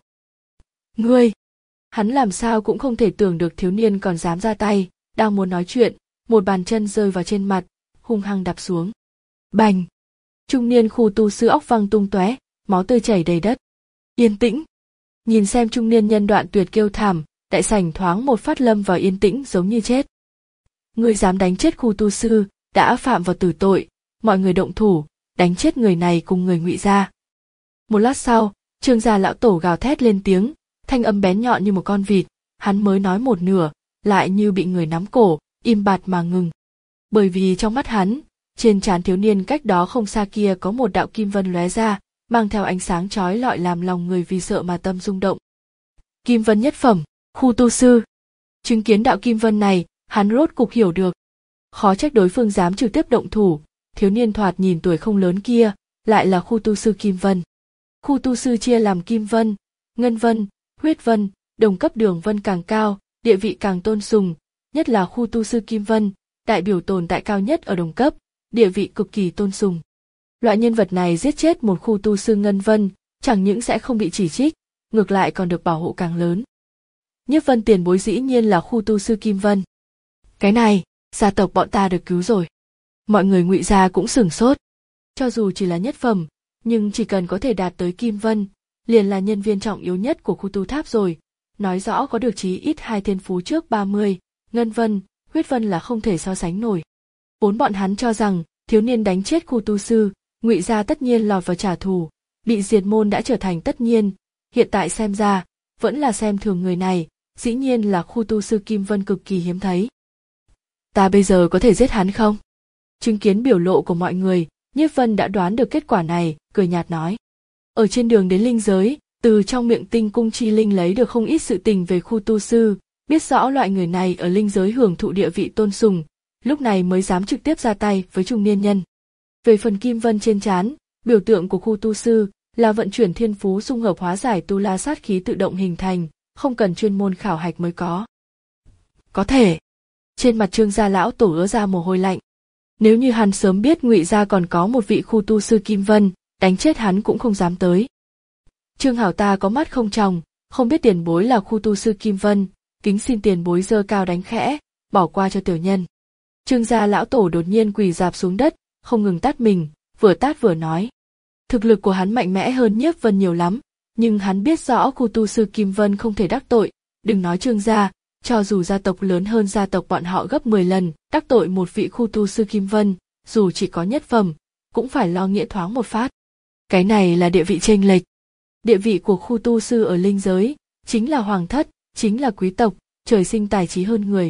Ngươi! Hắn làm sao cũng không thể tưởng được thiếu niên còn dám ra tay, đang muốn nói chuyện, một bàn chân rơi vào trên mặt, hung hăng đạp xuống. Bành! Trung niên khu tu sư óc văng tung tóe, máu tươi chảy đầy đất. Yên tĩnh! Nhìn xem trung niên nhân đoạn tuyệt kêu thảm, đại sảnh thoáng một phát lâm vào yên tĩnh giống như chết. Ngươi dám đánh chết khu tu sư, đã phạm vào tử tội, mọi người động thủ, đánh chết người này cùng người Ngụy gia. Một lát sau, Trương gia lão tổ gào thét lên tiếng, thanh âm bén nhọn như một con vịt, hắn mới nói một nửa, lại như bị người nắm cổ, im bặt mà ngừng. Bởi vì trong mắt hắn, trên trán thiếu niên cách đó không xa kia có một đạo kim vân lóe ra, mang theo ánh sáng chói lọi làm lòng người vì sợ mà tâm rung động. Kim vân nhất phẩm, khu tu sư. Chứng kiến đạo kim vân này, hắn rốt cục hiểu được. Khó trách đối phương dám trực tiếp động thủ, thiếu niên thoạt nhìn tuổi không lớn kia, lại là khu tu sư kim vân. Khu tu sư chia làm kim vân, ngân vân, huyết vân, đồng cấp Đường Vân càng cao, địa vị càng tôn sùng, nhất là khu tu sư Kim Vân, đại biểu tồn tại cao nhất ở đồng cấp, địa vị cực kỳ tôn sùng. Loại nhân vật này giết chết một khu tu sư Ngân Vân, chẳng những sẽ không bị chỉ trích, ngược lại còn được bảo hộ càng lớn. Nhiếp Vân tiền bối dĩ nhiên là khu tu sư Kim Vân. Cái này, gia tộc bọn ta được cứu rồi. Mọi người Ngụy gia cũng sửng sốt. Cho dù chỉ là nhất phẩm, nhưng chỉ cần có thể đạt tới Kim Vân, liền là nhân viên trọng yếu nhất của khu tu tháp rồi. Nói rõ có được chí ít hai thiên phú trước ba mươi, Ngân Vân, Huyết Vân là không thể so sánh nổi. Vốn bọn hắn cho rằng thiếu niên đánh chết khu tu sư, Ngụy gia tất nhiên lọt vào trả thù, bị diệt môn đã trở thành tất nhiên. Hiện tại xem ra, vẫn là xem thường người này, dĩ nhiên là khu tu sư Kim Vân cực kỳ hiếm thấy. Ta bây giờ có thể giết hắn không? Chứng kiến biểu lộ của mọi người, Nhiếp Vân đã đoán được kết quả này, cười nhạt nói. Ở trên đường đến linh giới, từ trong miệng Tinh Cung Chi Linh lấy được không ít sự tình về khu tu sư, biết rõ loại người này ở linh giới hưởng thụ địa vị tôn sùng, lúc này mới dám trực tiếp ra tay với trung niên nhân. Về phần Kim Vân trên trán, biểu tượng của khu tu sư là vận chuyển thiên phú dung hợp hóa giải tu la sát khí tự động hình thành, không cần chuyên môn khảo hạch mới có. Có thể. Trên mặt Trương gia lão tổ ứa ra mồ hôi lạnh. Nếu như hắn sớm biết Ngụy gia còn có một vị khu tu sư Kim Vân, đánh chết hắn cũng không dám tới. Trương Hảo ta có mắt không tròng, không biết tiền bối là khu tu sư Kim Vân, kính xin tiền bối giơ cao đánh khẽ, bỏ qua cho tiểu nhân. Trương gia lão tổ đột nhiên quỳ rạp xuống đất, không ngừng tát mình, vừa tát vừa nói. Thực lực của hắn mạnh mẽ hơn Nhiếp Vân nhiều lắm, nhưng hắn biết rõ khu tu sư Kim Vân không thể đắc tội, đừng nói Trương gia, cho dù gia tộc lớn hơn gia tộc bọn họ gấp mười lần, đắc tội một vị khu tu sư Kim Vân, dù chỉ có nhất phẩm, cũng phải lo nghĩa thoáng một phát. Cái này là địa vị chênh lệch. Địa vị của khu tu sư ở linh giới, chính là hoàng thất, chính là quý tộc, trời sinh tài trí hơn người.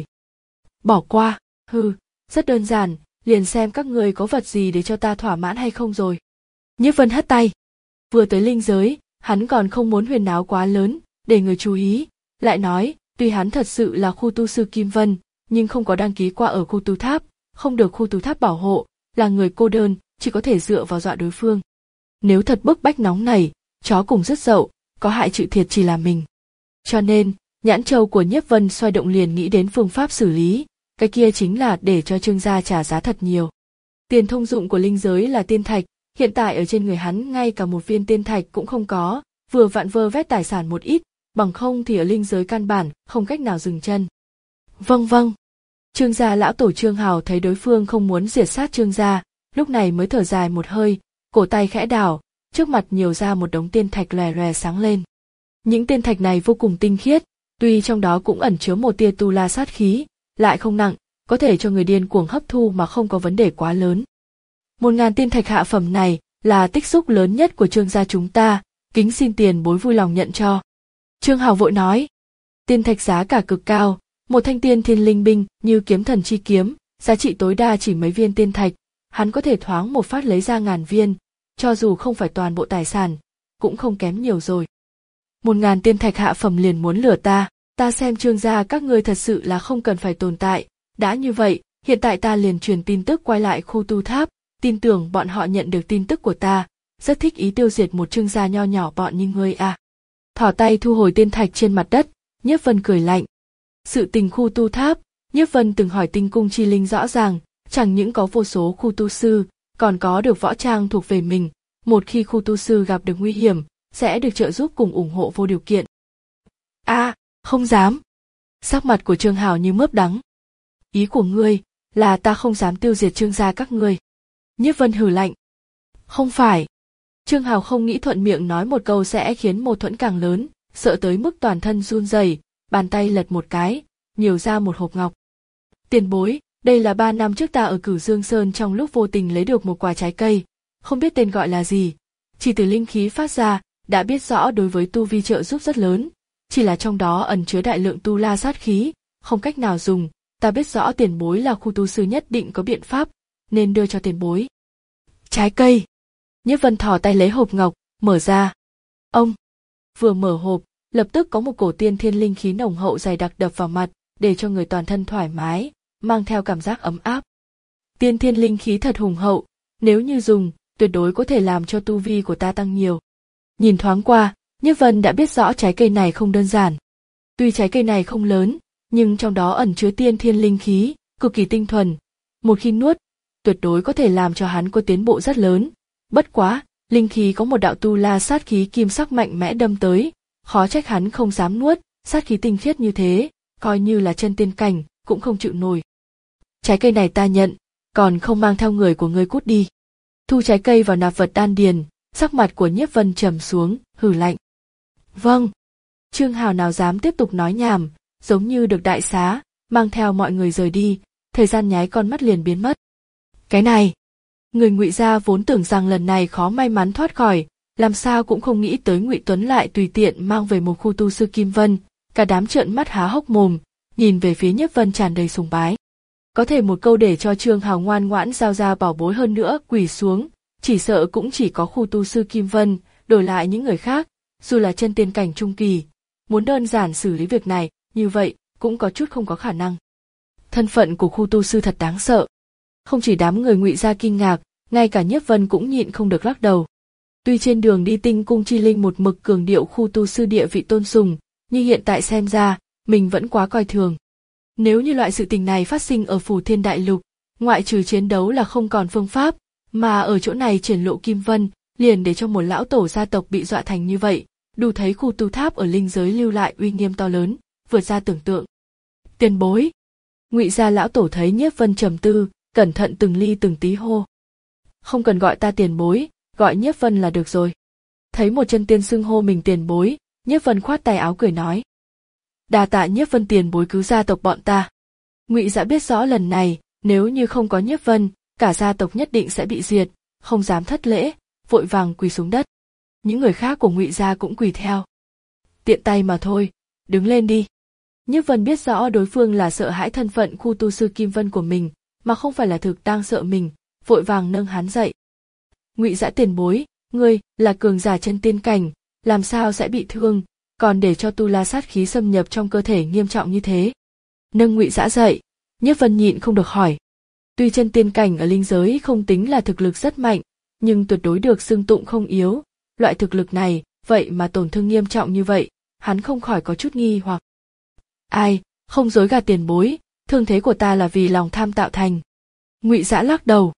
Bỏ qua, hừ, rất đơn giản, liền xem các người có vật gì để cho ta thỏa mãn hay không rồi. Nhiếp Vân hất tay. Vừa tới linh giới, hắn còn không muốn huyền náo quá lớn, để người chú ý, lại nói, tuy hắn thật sự là khu tu sư Kim Vân, nhưng không có đăng ký qua ở khu tu tháp, không được khu tu tháp bảo hộ, là người cô đơn, chỉ có thể dựa vào dọa đối phương. Nếu thật bức bách nóng này, chó cùng rất dậu, có hại chịu thiệt chỉ là mình. Cho nên, nhãn châu của Nhiếp Vân xoay động liền nghĩ đến phương pháp xử lý, cái kia chính là để cho Trương gia trả giá thật nhiều. Tiền thông dụng của linh giới là tiên thạch, hiện tại ở trên người hắn ngay cả một viên tiên thạch cũng không có, vừa vặn vơ vét tài sản một ít, bằng không thì ở linh giới căn bản không cách nào dừng chân. Vâng vâng. Trương gia lão tổ Trương Hào thấy đối phương không muốn diệt sát Trương gia, lúc này mới thở dài một hơi, cổ tay khẽ đảo, trước mặt nhiều ra một đống tiên thạch lòe lòe sáng lên. Những tiên thạch này vô cùng tinh khiết, tuy trong đó cũng ẩn chứa một tia tu la sát khí, lại không nặng, có thể cho người điên cuồng hấp thu mà không có vấn đề quá lớn. Một ngàn tiên thạch hạ phẩm này là tích xúc lớn nhất của Trương gia chúng ta, kính xin tiền bối vui lòng nhận cho. Trương Hào vội nói, tiên thạch giá cả cực cao, một thanh tiên thiên linh binh như kiếm thần chi kiếm, giá trị tối đa chỉ mấy viên tiên thạch, hắn có thể thoáng một phát lấy ra ngàn viên, cho dù không phải toàn bộ tài sản, cũng không kém nhiều rồi. Một ngàn tiên thạch hạ phẩm liền muốn lừa ta, ta xem Trương gia các ngươi thật sự là không cần phải tồn tại, đã như vậy, hiện tại ta liền truyền tin tức quay lại khu tu tháp, tin tưởng bọn họ nhận được tin tức của ta, rất thích ý tiêu diệt một Trương gia nho nhỏ bọn như ngươi à. Thỏ tay thu hồi tiên thạch trên mặt đất, Nhiếp Vân cười lạnh. Sự tình khu tu tháp, Nhiếp Vân từng hỏi Tinh Cung Chi Linh rõ ràng, chẳng những có vô số khu tu sư, còn có được võ trang thuộc về mình, một khi khu tu sư gặp được nguy hiểm, sẽ được trợ giúp cùng ủng hộ vô điều kiện. A, à, không dám. Sắc mặt của Trương Hào như mướp đắng. Ý của ngươi là ta không dám tiêu diệt Trương gia các ngươi. Nhiếp Vân hừ lạnh. Không phải. Trương Hào không nghĩ thuận miệng nói một câu sẽ khiến mâu thuẫn càng lớn, sợ tới mức toàn thân run rẩy, bàn tay lật một cái, nhiều ra một hộp ngọc. Tiền bối, đây là ba năm trước ta ở Cửu Dương Sơn trong lúc vô tình lấy được một quả trái cây, không biết tên gọi là gì, chỉ từ linh khí phát ra, đã biết rõ đối với tu vi trợ giúp rất lớn, chỉ là trong đó ẩn chứa đại lượng tu la sát khí, không cách nào dùng, ta biết rõ tiền bối là khu tu sư nhất định có biện pháp, nên đưa cho tiền bối. Trái cây. Nhiếp Vân thò tay lấy hộp ngọc, mở ra. Ông. Vừa mở hộp, lập tức có một cổ tiên thiên linh khí nồng hậu dày đặc đập vào mặt, để cho người toàn thân thoải mái, mang theo cảm giác ấm áp. Tiên thiên linh khí thật hùng hậu, nếu như dùng, tuyệt đối có thể làm cho tu vi của ta tăng nhiều. Nhìn thoáng qua, Nhiếp Vân đã biết rõ trái cây này không đơn giản. Tuy trái cây này không lớn, nhưng trong đó ẩn chứa tiên thiên linh khí, cực kỳ tinh thuần. Một khi nuốt, tuyệt đối có thể làm cho hắn có tiến bộ rất lớn. Bất quá, linh khí có một đạo tu la sát khí kim sắc mạnh mẽ đâm tới, khó trách hắn không dám nuốt, sát khí tinh khiết như thế, coi như là chân tiên cảnh, cũng không chịu nổi. Trái cây này ta nhận, còn không mang theo người của ngươi cút đi. Thu trái cây vào nạp vật đan điền, sắc mặt của Nhiếp Vân trầm xuống, hừ lạnh. Vâng. Trương Hào nào dám tiếp tục nói nhảm, giống như được đại xá, mang theo mọi người rời đi, thời gian nháy con mắt liền biến mất. Cái này, người Ngụy gia vốn tưởng rằng lần này khó may mắn thoát khỏi, làm sao cũng không nghĩ tới Ngụy Tuấn lại tùy tiện mang về một khu tu sư Kim Vân, cả đám trợn mắt há hốc mồm, nhìn về phía Nhiếp Vân tràn đầy sùng bái. Có thể một câu để cho Trương Hào ngoan ngoãn giao ra bảo bối hơn nữa quỳ xuống, chỉ sợ cũng chỉ có khu tu sư Kim Vân, đổi lại những người khác, dù là chân tiên cảnh trung kỳ, muốn đơn giản xử lý việc này, như vậy cũng có chút không có khả năng. Thân phận của khu tu sư thật đáng sợ. Không chỉ đám người Ngụy gia kinh ngạc, ngay cả Nhiếp Vân cũng nhịn không được lắc đầu. Tuy trên đường đi Tinh Cung Chi Linh một mực cường điệu khu tu sư địa vị tôn sùng, nhưng hiện tại xem ra, mình vẫn quá coi thường. Nếu như loại sự tình này phát sinh ở Phù Thiên Đại Lục, ngoại trừ chiến đấu là không còn phương pháp, mà ở chỗ này triển lộ Kim Vân, liền để cho một lão tổ gia tộc bị dọa thành như vậy, đủ thấy khu tu tháp ở linh giới lưu lại uy nghiêm to lớn, vượt ra tưởng tượng. Tiền bối. Ngụy gia lão tổ thấy Nhiếp Vân trầm tư, cẩn thận từng ly từng tí hô. Không cần gọi ta tiền bối, gọi Nhiếp Vân là được rồi. Thấy một chân tiên xưng hô mình tiền bối, Nhiếp Vân khoát tay áo cười nói. Đa tạ Nhiếp Vân tiền bối cứu gia tộc bọn ta. Ngụy gia biết rõ lần này, nếu như không có Nhiếp Vân, cả gia tộc nhất định sẽ bị diệt, không dám thất lễ, vội vàng quỳ xuống đất. Những người khác của Ngụy gia cũng quỳ theo. Tiện tay mà thôi, đứng lên đi. Nhiếp Vân biết rõ đối phương là sợ hãi thân phận khu tu sư Kim Vân của mình, mà không phải là thực đang sợ mình, vội vàng nâng hắn dậy. Ngụy Dã tiền bối, ngươi là cường giả chân tiên cảnh, làm sao sẽ bị thương, còn để cho tu la sát khí xâm nhập trong cơ thể nghiêm trọng như thế. Nâng Ngụy Dã dậy, Nhiếp Vân nhịn không được hỏi. Tuy chân tiên cảnh ở linh giới không tính là thực lực rất mạnh, nhưng tuyệt đối được xưng tụng không yếu, loại thực lực này, vậy mà tổn thương nghiêm trọng như vậy, hắn không khỏi có chút nghi hoặc. Ai, không dối gạt tiền bối, thương thế của ta là vì lòng tham tạo thành. Ngụy Dã lắc đầu.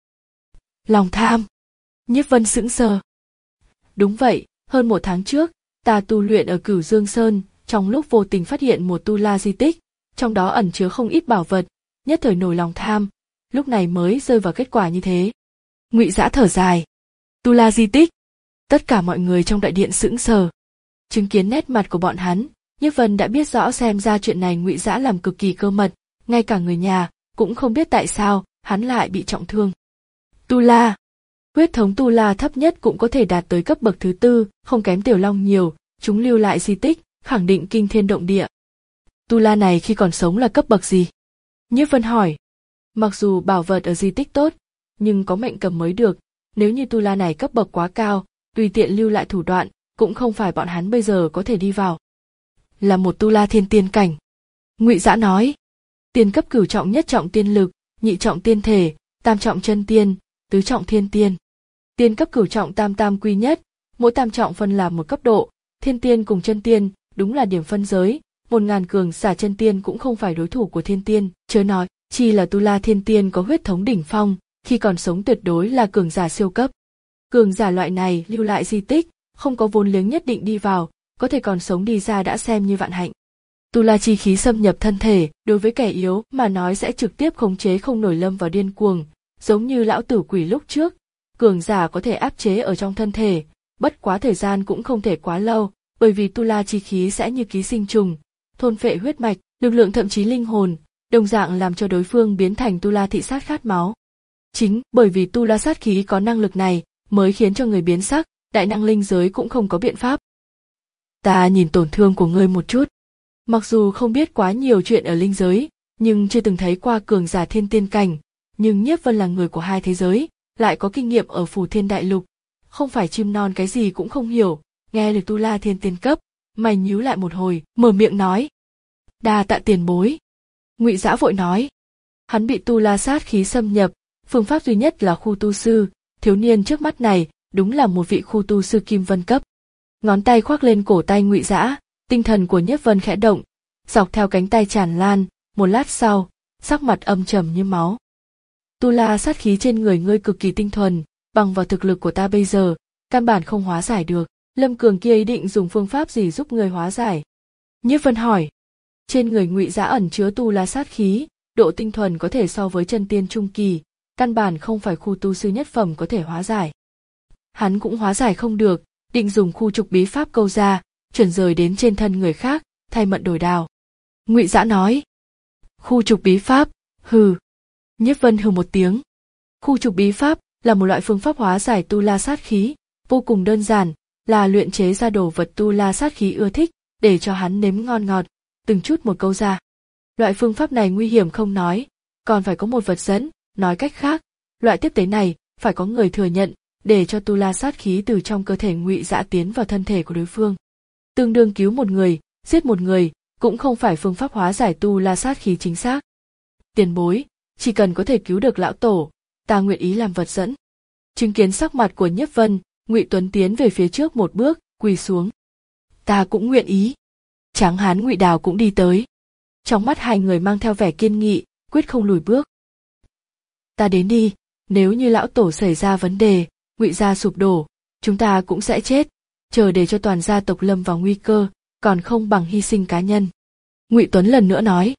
Lòng tham? Nhiếp Vân sững sờ. Đúng vậy, hơn một tháng trước, ta tu luyện ở Cửu Dương Sơn, trong lúc vô tình phát hiện một tu la di tích, trong đó ẩn chứa không ít bảo vật, nhất thời nổi lòng tham, lúc này mới rơi vào kết quả như thế. Ngụy Dã thở dài. Tu la di tích? Tất cả mọi người trong đại điện sững sờ. Chứng kiến nét mặt của bọn hắn, Nhiếp Vân đã biết rõ xem ra chuyện này Ngụy Dã làm cực kỳ cơ mật, ngay cả người nhà cũng không biết tại sao hắn lại bị trọng thương. Tu la, huyết thống tu la thấp nhất cũng có thể đạt tới cấp bậc thứ tư, không kém Tiểu Long nhiều, chúng lưu lại di tích, khẳng định kinh thiên động địa. Tu la này khi còn sống là cấp bậc gì? Nhiếp Vân hỏi. Mặc dù bảo vật ở di tích tốt, nhưng có mệnh cầm mới được, nếu như tu la này cấp bậc quá cao, tùy tiện lưu lại thủ đoạn, cũng không phải bọn hắn bây giờ có thể đi vào. Là một tu la thiên tiên cảnh. Ngụy Dã nói. Tiên cấp cửu trọng nhất trọng tiên lực, nhị trọng tiên thể, tam trọng chân tiên, tứ trọng thiên tiên. Tiên cấp cửu trọng tam tam quy nhất, mỗi tam trọng phân làm một cấp độ, thiên tiên cùng chân tiên, đúng là điểm phân giới, một ngàn cường giả chân tiên cũng không phải đối thủ của thiên tiên, chớ nói, chi là tu la thiên tiên có huyết thống đỉnh phong, khi còn sống tuyệt đối là cường giả siêu cấp. Cường giả loại này lưu lại di tích, không có vốn liếng nhất định đi vào, có thể còn sống đi ra đã xem như vạn hạnh. Tu la chi khí xâm nhập thân thể, đối với kẻ yếu mà nói sẽ trực tiếp khống chế không nổi lâm vào điên cuồng, giống như lão tử quỷ lúc trước, cường giả có thể áp chế ở trong thân thể, bất quá thời gian cũng không thể quá lâu, bởi vì tu la chi khí sẽ như ký sinh trùng, thôn phệ huyết mạch, lực lượng thậm chí linh hồn, đồng dạng làm cho đối phương biến thành tu la thị sát khát máu. Chính bởi vì tu la sát khí có năng lực này, mới khiến cho người biến sắc, đại năng linh giới cũng không có biện pháp. Ta nhìn tổn thương của ngươi một chút. Mặc dù không biết quá nhiều chuyện ở linh giới, nhưng chưa từng thấy qua cường giả thiên tiên cảnh, nhưng Nhiếp Vân là người của hai thế giới, lại có kinh nghiệm ở Phù Thiên Đại Lục, không phải chim non cái gì cũng không hiểu, nghe được tu la thiên tiên cấp, mày nhíu lại một hồi, mở miệng nói. Đa tạ tiền bối. Ngụy Dã vội nói. Hắn bị tu la sát khí xâm nhập, phương pháp duy nhất là khu tu sư, thiếu niên trước mắt này, đúng là một vị khu tu sư Kim Vân cấp. Ngón tay khoác lên cổ tay Ngụy Dã, tinh thần của Nhiếp Vân khẽ động, dọc theo cánh tay tràn lan, một lát sau, sắc mặt âm trầm như máu. Tu la sát khí trên người ngươi cực kỳ tinh thuần, bằng vào thực lực của ta bây giờ, căn bản không hóa giải được. Lâm Cường kia ý định dùng phương pháp gì giúp ngươi hóa giải? Nhiếp Vân hỏi. Trên người Ngụy Dã ẩn chứa tu la sát khí, độ tinh thuần có thể so với chân tiên trung kỳ, căn bản không phải khu tu sư nhất phẩm có thể hóa giải. Hắn cũng hóa giải không được, định dùng khu trục bí pháp câu ra, chuyển rời đến trên thân người khác, thay mận đổi đào. Ngụy Dã nói. Khu trục bí pháp, hừ. Nhiếp Vân hừ một tiếng. Khu trục bí pháp là một loại phương pháp hóa giải tu la sát khí, vô cùng đơn giản, là luyện chế ra đồ vật tu la sát khí ưa thích, để cho hắn nếm ngon ngọt, từng chút một câu ra. Loại phương pháp này nguy hiểm không nói, còn phải có một vật dẫn, nói cách khác, loại tiếp tế này phải có người thừa nhận, để cho tu la sát khí từ trong cơ thể Ngụy Dã tiến vào thân thể của đối phương. Tương đương cứu một người, giết một người, cũng không phải phương pháp hóa giải tu la sát khí chính xác. Tiền bối, chỉ cần có thể cứu được lão tổ, ta nguyện ý làm vật dẫn. Chứng kiến sắc mặt của Nhiếp Vân, Ngụy Tuấn tiến về phía trước một bước, quỳ xuống. Ta cũng nguyện ý. Tráng hán Ngụy Đào cũng đi tới. Trong mắt hai người mang theo vẻ kiên nghị, quyết không lùi bước. Ta đến đi, nếu như lão tổ xảy ra vấn đề, Ngụy gia sụp đổ, chúng ta cũng sẽ chết, chờ để cho toàn gia tộc lâm vào nguy cơ, còn không bằng hy sinh cá nhân. Ngụy Tuấn lần nữa nói.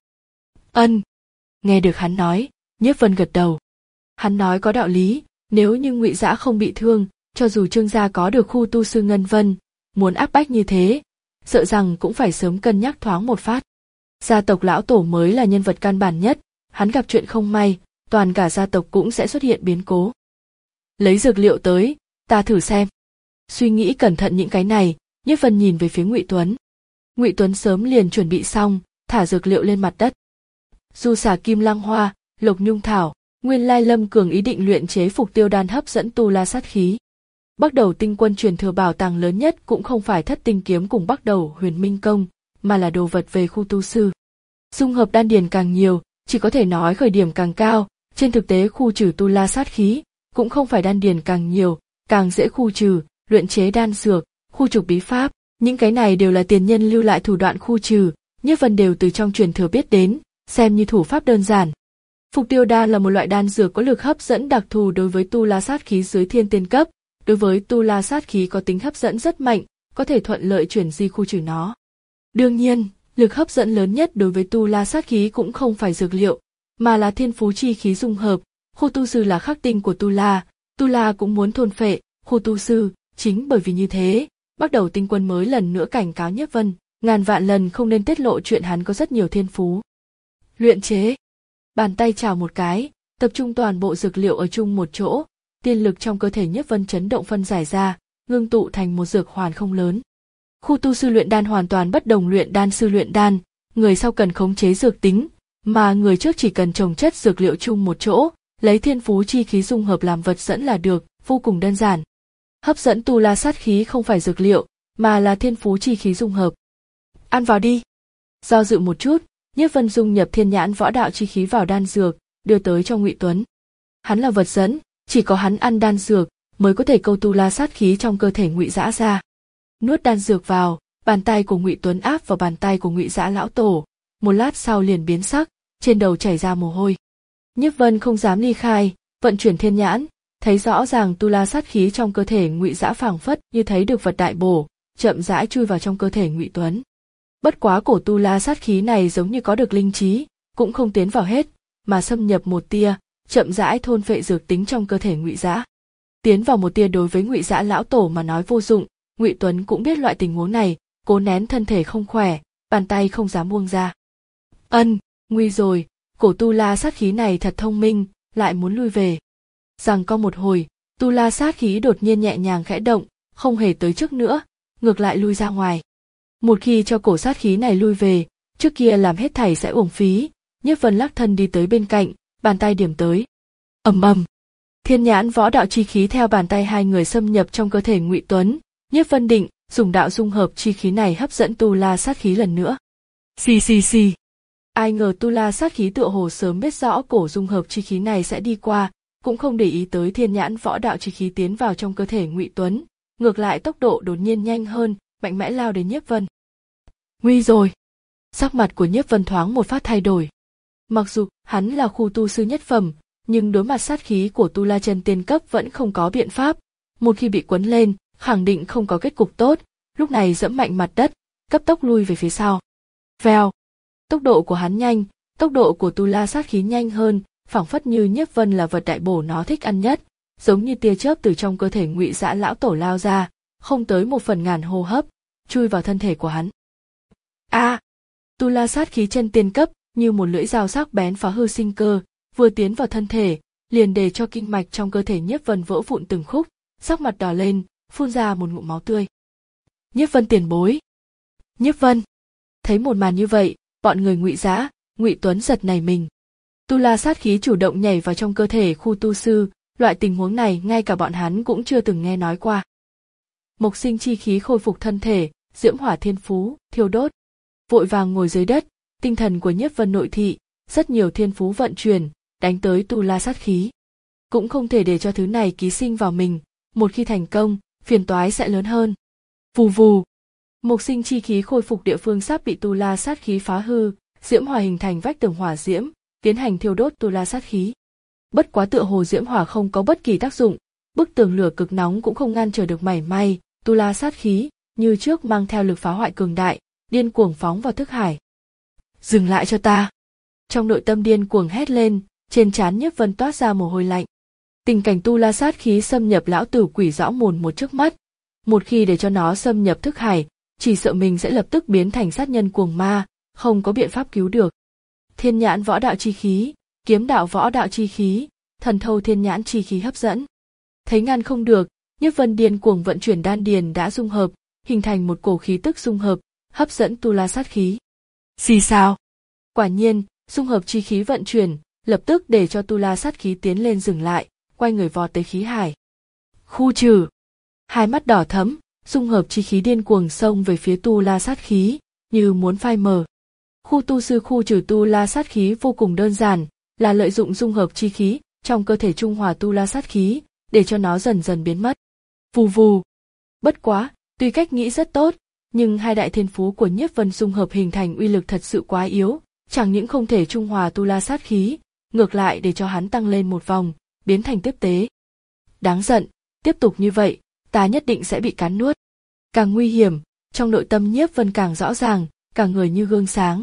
Ân. Nghe được hắn nói, Nhiếp Vân gật đầu. Hắn nói có đạo lý, nếu như Ngụy Dã không bị thương, cho dù Trương gia có được khu tu sư Ngân Vân, muốn áp bách như thế, sợ rằng cũng phải sớm cân nhắc thoáng một phát. Gia tộc lão tổ mới là nhân vật căn bản nhất, hắn gặp chuyện không may, toàn cả gia tộc cũng sẽ xuất hiện biến cố. Lấy dược liệu tới, ta thử xem. Suy nghĩ cẩn thận những cái này, Nhiếp Vân nhìn về phía Ngụy Tuấn. Ngụy Tuấn sớm liền chuẩn bị xong, thả dược liệu lên mặt đất. Du xà kim lăng hoa, lộc nhung thảo, nguyên lai Lâm Cường ý định luyện chế phục tiêu đan hấp dẫn tu la sát khí. Bắc Đầu tinh quân truyền thừa bảo tàng lớn nhất cũng không phải thất tinh kiếm cùng Bắc Đầu huyền minh công, mà là đồ vật về khu tu sư. Dung hợp đan điền càng nhiều, chỉ có thể nói khởi điểm càng cao, trên thực tế khu trừ tu la sát khí, cũng không phải đan điền càng nhiều, càng dễ khu trừ, luyện chế đan dược, khu trục bí pháp, những cái này đều là tiền nhân lưu lại thủ đoạn khu trừ, Nhiếp Vân đều từ trong truyền thừa biết đến, xem như thủ pháp đơn giản. Phục tiêu đan là một loại đan dược có lực hấp dẫn đặc thù đối với tu la sát khí dưới thiên tiên cấp, đối với tu la sát khí có tính hấp dẫn rất mạnh, có thể thuận lợi chuyển di khu trừ nó. Đương nhiên, lực hấp dẫn lớn nhất đối với tu la sát khí cũng không phải dược liệu, mà là thiên phú chi khí dung hợp, khu tu sư là khắc tinh của tu la, tu la cũng muốn thôn phệ khu tu sư, chính bởi vì như thế, Bắc Đầu tinh quân mới lần nữa cảnh cáo Nhiếp Vân, ngàn vạn lần không nên tiết lộ chuyện hắn có rất nhiều thiên phú. Luyện chế. Bàn tay chào một cái, tập trung toàn bộ dược liệu ở chung một chỗ, tiên lực trong cơ thể Nhiếp Vân chấn động phân giải ra, ngưng tụ thành một dược hoàn không lớn. Khu tu sư luyện đan hoàn toàn bất đồng luyện đan sư luyện đan, người sau cần khống chế dược tính, mà người trước chỉ cần trồng chất dược liệu chung một chỗ, lấy thiên phú chi khí dung hợp làm vật dẫn là được, vô cùng đơn giản. Hấp dẫn tu la sát khí không phải dược liệu, mà là thiên phú chi khí dung hợp. Ăn vào đi. Do dự một chút, Nhiếp Vân dung nhập thiên nhãn võ đạo chi khí vào đan dược, đưa tới cho Ngụy Tuấn. Hắn là vật dẫn, chỉ có hắn ăn đan dược mới có thể câu tu la sát khí trong cơ thể Ngụy Dã ra. Nuốt đan dược vào, bàn tay của Ngụy Tuấn áp vào bàn tay của Ngụy Dã lão tổ, một lát sau liền biến sắc, trên đầu chảy ra mồ hôi. Nhiếp Vân không dám ly khai, vận chuyển thiên nhãn, thấy rõ ràng tu la sát khí trong cơ thể Ngụy Dã phảng phất như thấy được vật đại bổ, chậm rãi chui vào trong cơ thể Ngụy Tuấn. Bất quá cổ tu la sát khí này giống như có được linh trí, cũng không tiến vào hết, mà xâm nhập một tia, chậm rãi thôn phệ dược tính trong cơ thể Ngụy Dã. Tiến vào một tia đối với Ngụy Dã lão tổ mà nói vô dụng, Ngụy Tuấn cũng biết loại tình huống này, cố nén thân thể không khỏe, bàn tay không dám buông ra. Ân, nguy rồi, cổ tu la sát khí này thật thông minh, lại muốn lui về. Rằng có một hồi, tu la sát khí đột nhiên nhẹ nhàng khẽ động, không hề tới trước nữa, ngược lại lui ra ngoài. Một khi cho cổ sát khí này lui về, trước kia làm hết thảy sẽ uổng phí. Nhiếp Vân lắc thân đi tới bên cạnh, bàn tay điểm tới. Ầm ầm, thiên nhãn võ đạo chi khí theo bàn tay hai người xâm nhập trong cơ thể Ngụy Tuấn. Nhiếp Vân định dùng đạo dung hợp chi khí này hấp dẫn tu la sát khí lần nữa. Xì xì xì. Ai ngờ tu la sát khí tựa hồ sớm biết rõ cổ dung hợp chi khí này sẽ đi qua, cũng không để ý tới thiên nhãn võ đạo chi khí tiến vào trong cơ thể Ngụy Tuấn, ngược lại tốc độ đột nhiên nhanh hơn, mạnh mẽ lao đến Nhiếp Vân. Nguy rồi. Sắc mặt của Nhiếp Vân thoáng một phát thay đổi. Mặc dù hắn là khu tu sư nhất phẩm, nhưng đối mặt sát khí của tu la chân tiên cấp vẫn không có biện pháp. Một khi bị quấn lên, khẳng định không có kết cục tốt. Lúc này giẫm mạnh mặt đất, cấp tốc lui về phía sau. Vèo, tốc độ của hắn nhanh, tốc độ của tu la sát khí nhanh hơn, phảng phất như Nhiếp Vân là vật đại bổ nó thích ăn nhất, giống như tia chớp từ trong cơ thể Ngụy Dã lão tổ lao ra, không tới một phần ngàn hô hấp, chui vào thân thể của hắn. A, à, tu la sát khí chân tiên cấp như một lưỡi dao sắc bén phá hư sinh cơ, vừa tiến vào thân thể, liền để cho kinh mạch trong cơ thể Nhiếp Vân vỡ vụn từng khúc, sắc mặt đỏ lên, phun ra một ngụm máu tươi. Nhiếp Vân tiền bối. Nhiếp Vân. Thấy một màn như vậy, bọn người Ngụy Dã, Ngụy Tuấn giật nảy mình. Tu la sát khí chủ động nhảy vào trong cơ thể khu tu sư, loại tình huống này ngay cả bọn hắn cũng chưa từng nghe nói qua. Mộc sinh chi khí khôi phục thân thể, diễm hỏa thiên phú, thiêu đốt. Vội vàng ngồi dưới đất, tinh thần của Nhiếp Vân nội thị, rất nhiều thiên phú vận chuyển, đánh tới tu la sát khí. Cũng không thể để cho thứ này ký sinh vào mình, một khi thành công, phiền toái sẽ lớn hơn. Vù vù. Mộc sinh chi khí khôi phục địa phương sắp bị tu la sát khí phá hư, diễm hỏa hình thành vách tường hỏa diễm, tiến hành thiêu đốt tu la sát khí. Bất quá tựa hồ diễm hỏa không có bất kỳ tác dụng, bức tường lửa cực nóng cũng không ngăn trở được mảy may, tu la sát khí như trước mang theo lực phá hoại cường đại, điên cuồng phóng vào thức hải. Dừng lại cho ta! Trong nội tâm điên cuồng hét lên, trên trán Nhiếp Vân toát ra mồ hôi lạnh. Tình cảnh tu la sát khí xâm nhập lão tử quỷ rõ mồn một trước mắt, một khi để cho nó xâm nhập thức hải, chỉ sợ mình sẽ lập tức biến thành sát nhân cuồng ma, không có biện pháp cứu được. Thiên nhãn võ đạo chi khí, kiếm đạo võ đạo chi khí, thần thâu thiên nhãn chi khí hấp dẫn. Thấy ngăn không được, Nhiếp Vân điên cuồng vận chuyển đan điền đã dung hợp, hình thành một cổ khí tức dung hợp, hấp dẫn tu la sát khí. Xì sao? Quả nhiên, dung hợp chi khí vận chuyển, lập tức để cho tu la sát khí tiến lên dừng lại, quay người vọt tới khí hải. Khu trừ. Hai mắt đỏ thẫm, dung hợp chi khí điên cuồng xông về phía tu la sát khí, như muốn phai mờ. Khu tu sư khu trừ tu la sát khí vô cùng đơn giản, là lợi dụng dung hợp chi khí trong cơ thể trung hòa tu la sát khí, để cho nó dần dần biến mất. Vù vù. Bất quá, tuy cách nghĩ rất tốt, nhưng hai đại thiên phú của Nhiếp Vân dung hợp hình thành uy lực thật sự quá yếu, chẳng những không thể trung hòa tu la sát khí, ngược lại để cho hắn tăng lên một vòng, biến thành tiếp tế. Đáng giận, tiếp tục như vậy, ta nhất định sẽ bị cắn nuốt. Càng nguy hiểm, trong nội tâm Nhiếp Vân càng rõ ràng, cả người như gương sáng.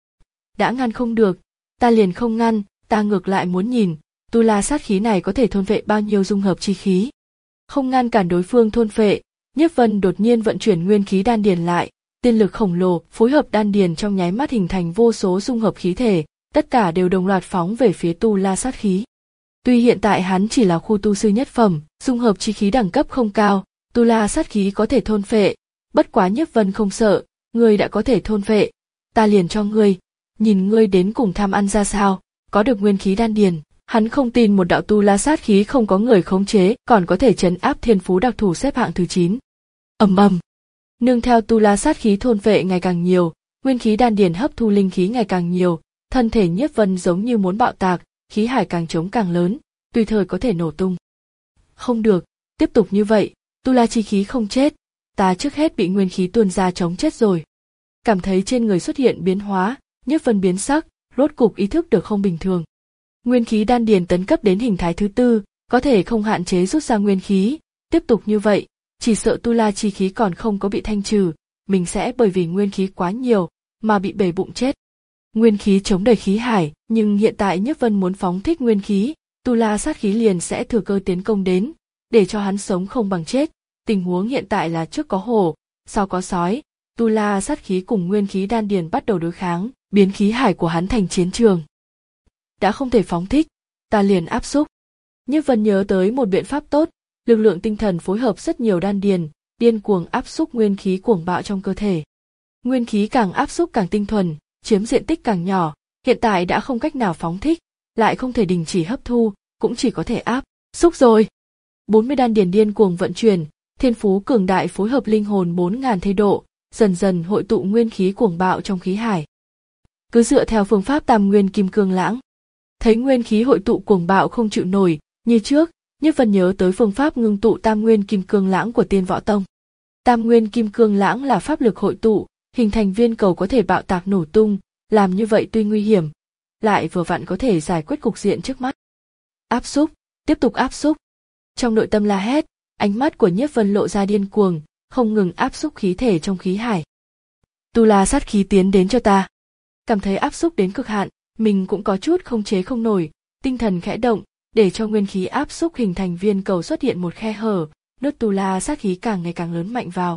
Đã ngăn không được, ta liền không ngăn, ta ngược lại muốn nhìn, tu la sát khí này có thể thôn phệ bao nhiêu dung hợp chi khí. Không ngăn cản đối phương thôn phệ, Nhiếp Vân đột nhiên vận chuyển nguyên khí đan điền lại, tiên lực khổng lồ phối hợp đan điền trong nháy mắt hình thành vô số dung hợp khí thể, tất cả đều đồng loạt phóng về phía tu la sát khí. Tuy hiện tại hắn chỉ là khu tu sư nhất phẩm, dung hợp chi khí đẳng cấp không cao, tu la sát khí có thể thôn phệ, bất quá Nhiếp Vân không sợ, ngươi đã có thể thôn phệ, ta liền cho ngươi, nhìn ngươi đến cùng tham ăn ra sao, có được nguyên khí đan điền. Hắn không tin một đạo tu la sát khí không có người khống chế còn có thể trấn áp thiên phú đặc thù xếp hạng thứ chín. Ầm ầm. Nương theo tu la sát khí thôn phệ ngày càng nhiều, nguyên khí đan điền hấp thu linh khí ngày càng nhiều, thân thể Nhiếp Vân giống như muốn bạo tạc, khí hải càng trống càng lớn, tùy thời có thể nổ tung. Không được, tiếp tục như vậy, tu la chi khí không chết, ta trước hết bị nguyên khí tuôn ra chống chết rồi. Cảm thấy trên người xuất hiện biến hóa, Nhiếp Vân biến sắc, rốt cục ý thức được không bình thường. Nguyên khí đan điền tấn cấp đến hình thái thứ tư, có thể không hạn chế rút ra nguyên khí, tiếp tục như vậy, chỉ sợ tu la chi khí còn không có bị thanh trừ, mình sẽ bởi vì nguyên khí quá nhiều mà bị bể bụng chết. Nguyên khí chống đầy khí hải, nhưng hiện tại Nhiếp Vân muốn phóng thích nguyên khí, tu la sát khí liền sẽ thừa cơ tiến công đến, để cho hắn sống không bằng chết. Tình huống hiện tại là trước có hổ, sau có sói, tu la sát khí cùng nguyên khí đan điền bắt đầu đối kháng, biến khí hải của hắn thành chiến trường. Đã không thể phóng thích, ta liền áp xúc. Nhiếp Vân nhớ tới một biện pháp tốt, lực lượng tinh thần phối hợp rất nhiều đan điền, điên cuồng áp xúc nguyên khí cuồng bạo trong cơ thể. Nguyên khí càng áp xúc càng tinh thuần, chiếm diện tích càng nhỏ, hiện tại đã không cách nào phóng thích, lại không thể đình chỉ hấp thu, cũng chỉ có thể áp xúc rồi. bốn mươi đan điền điên cuồng vận chuyển, thiên phú cường đại phối hợp linh hồn bốn nghìn thay độ, dần dần hội tụ nguyên khí cuồng bạo trong khí hải. Cứ dựa theo phương pháp Tam Nguyên Kim Cương Lãng, thấy nguyên khí hội tụ cuồng bạo không chịu nổi, như trước, Nhiếp Vân nhớ tới phương pháp ngưng tụ Tam Nguyên Kim Cương Lãng của Tiên Võ Tông. Tam Nguyên Kim Cương Lãng là pháp lực hội tụ, hình thành viên cầu có thể bạo tạc nổ tung, làm như vậy tuy nguy hiểm, lại vừa vặn có thể giải quyết cục diện trước mắt. Áp xúc, tiếp tục áp xúc. Trong nội tâm la hét, ánh mắt của Nhiếp Vân lộ ra điên cuồng, không ngừng áp xúc khí thể trong khí hải. Tu la sát khí tiến đến cho ta. Cảm thấy áp xúc đến cực hạn, mình cũng có chút không chế không nổi, tinh thần khẽ động, để cho nguyên khí áp xúc hình thành viên cầu xuất hiện một khe hở, nước tu la sát khí càng ngày càng lớn mạnh vào.